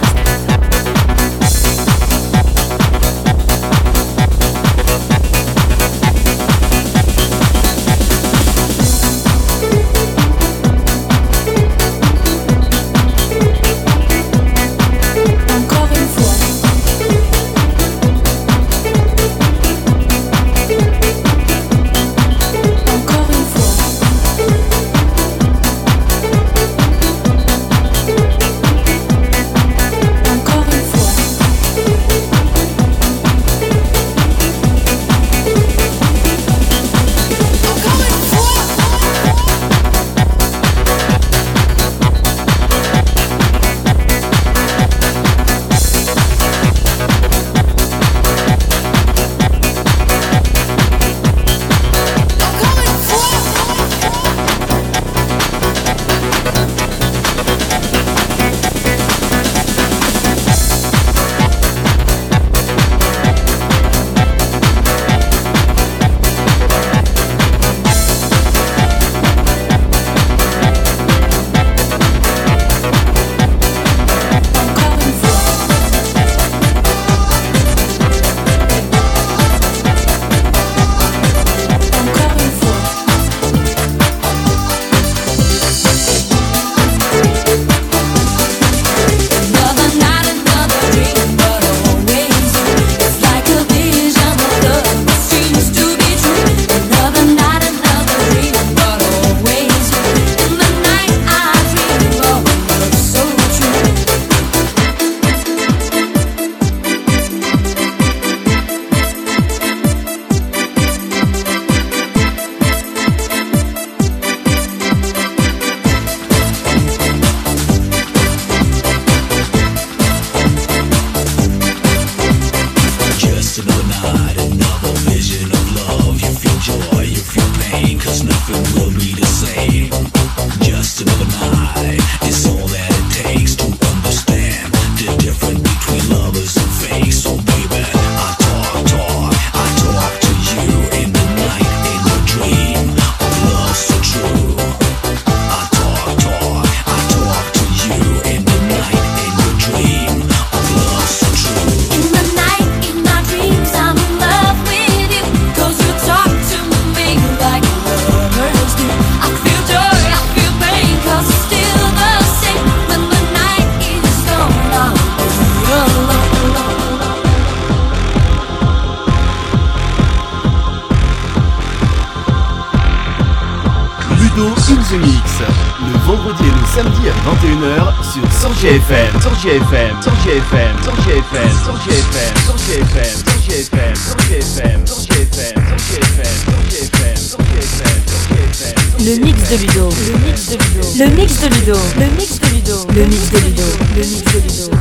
Samedi à 21h sur Sorgia FM. Sorgia FM. Sorgia FM. Sorgia FM. Sorgia FM. Sorgia FM. Sorgia FM. Sorgia FM. Sorgia FM. Sorgia FM. Sorgia FM. Sorgia FM. Sorgia FM. Le mix de Ludo. Le mix de Ludo. Le mix de Ludo. Le mix de Ludo. Le mix de Ludo. Le mix de Ludo.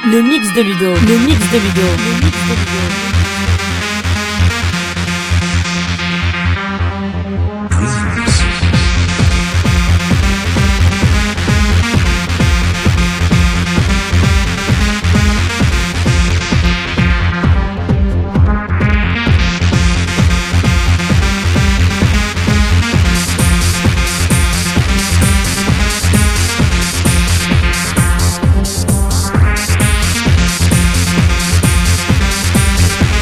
Le mix de Ludo. Le mix de Ludo. Le mix de Ludo. Thank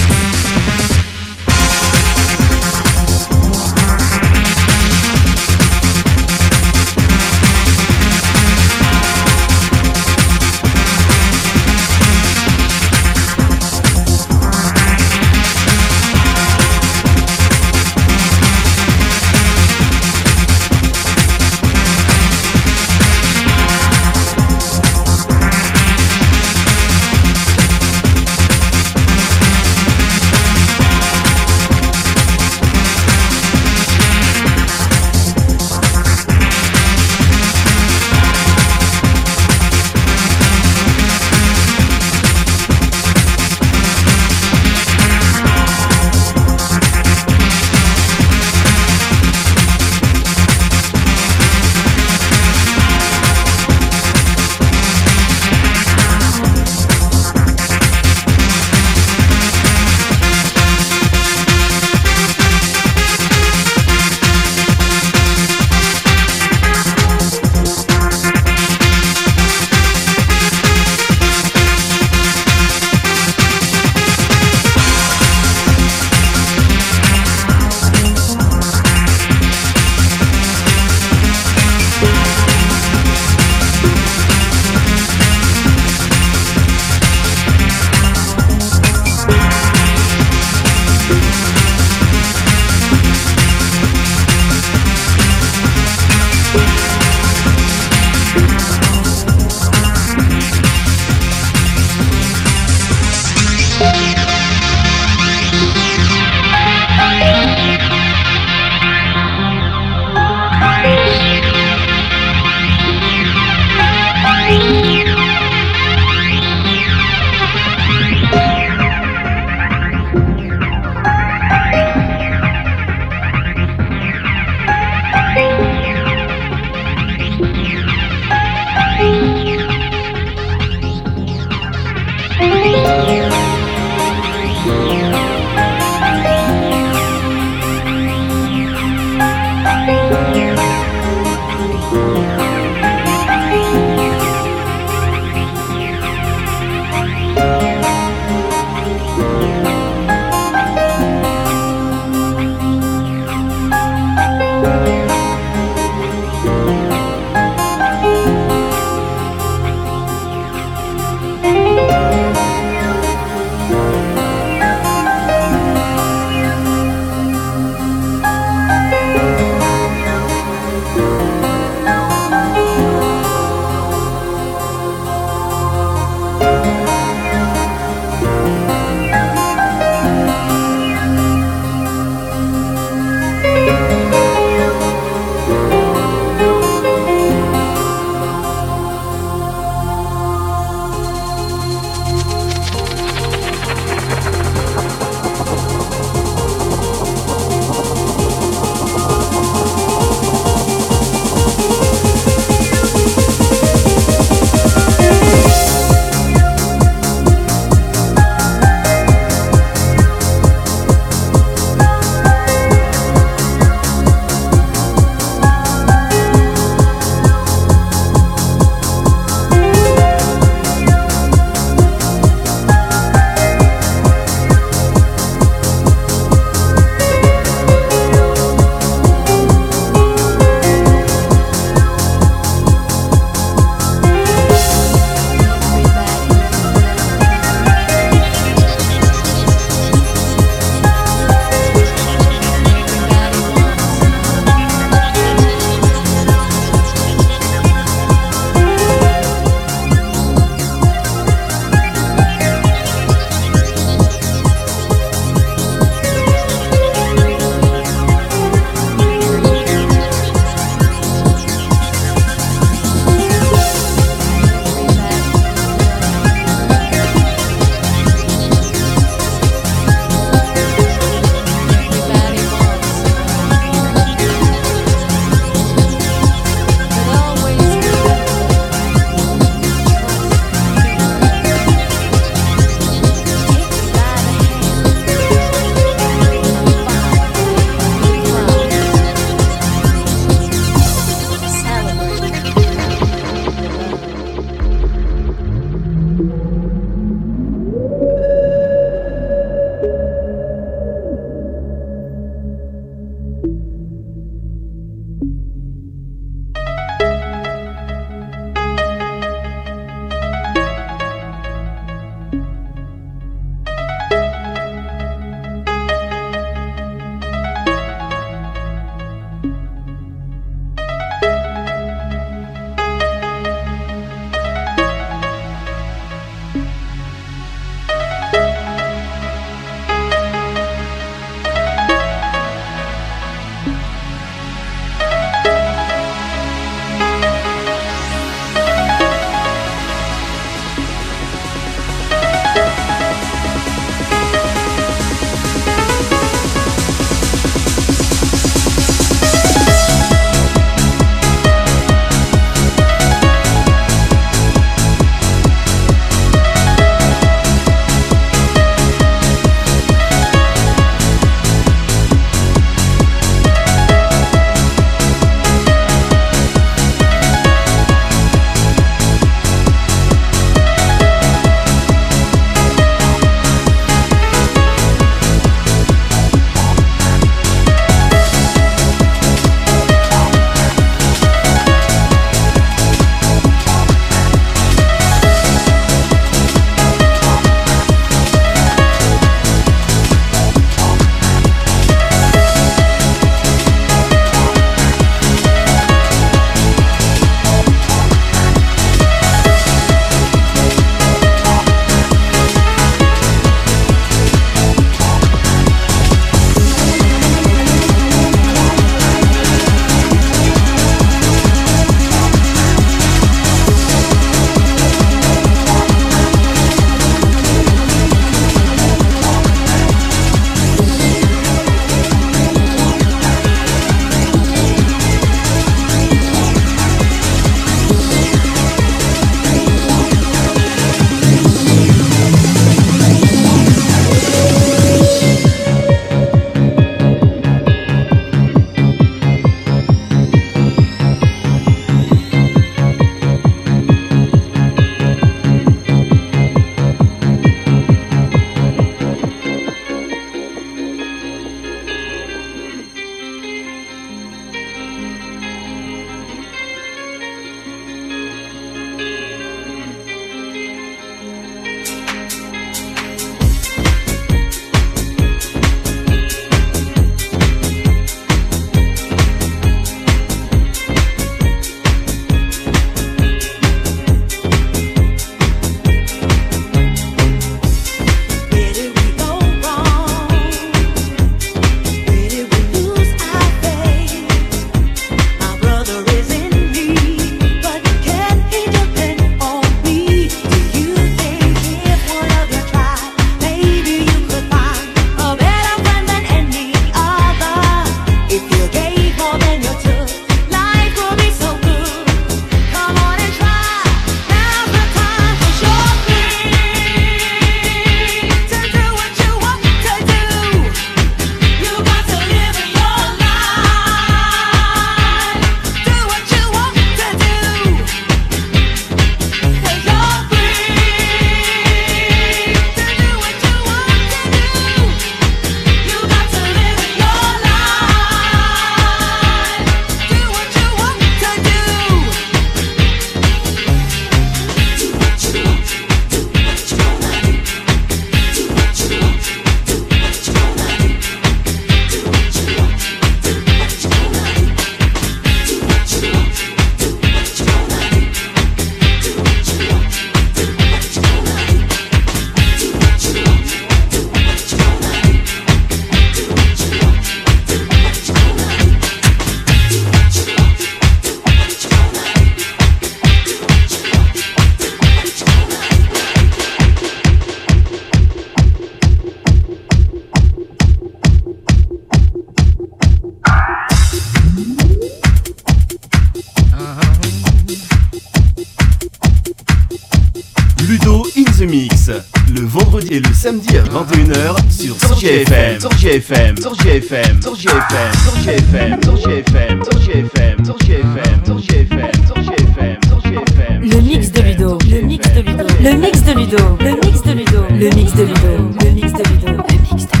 samedi à 21h sur Sorge FM. Sorge FM. Sorge FM. Sorge FM. Sorge FM. Sorge FM. Sorge FM. Sorge FM. Sorge FM. Sorge FM. Sorge FM. Le mix de Ludo. Le mix de Ludo. Le mix de Ludo. Le mix de Ludo. Le mix de Ludo. Le mix de Ludo. Le mix de Ludo.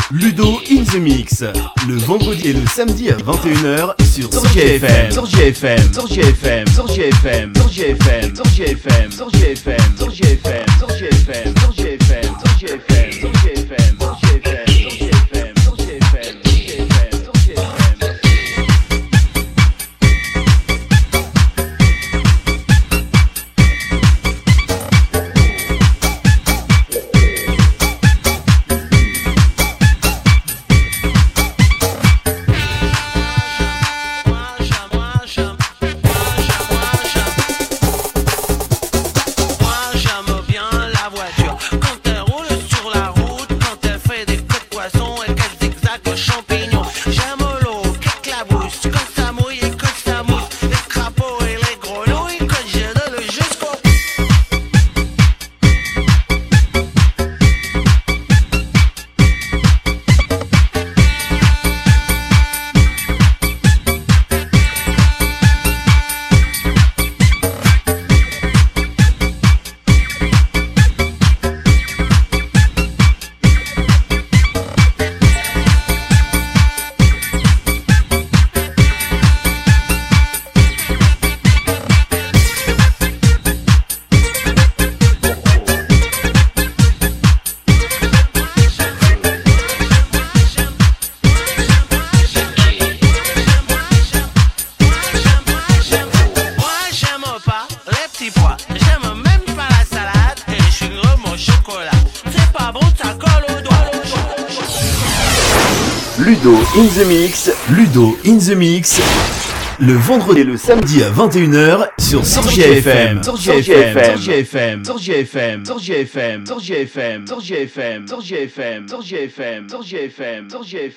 Ludo in the Mix, le vendredi et le samedi à 21h sur Sorge FM. Sorge FM, Sorge FM, Sorge FM, Sorge FM, Sorge FM, Sorge FM, Sorge FM, Sorge FM, Sorge FM, Sorge FM, Sorge FM, Sorge FM, Sorge FM, Sorge FM, Sorge FM. Ludo in the Mix, Ludo in the Mix, le vendredi et le samedi à 21h sur Sorge FM. Sorge FM, Sorge FM, Sorge FM, Sorge FM, Sorge FM, Sorge FM, Sorge FM, Sorge FM, Sorge FM, Sorge FM.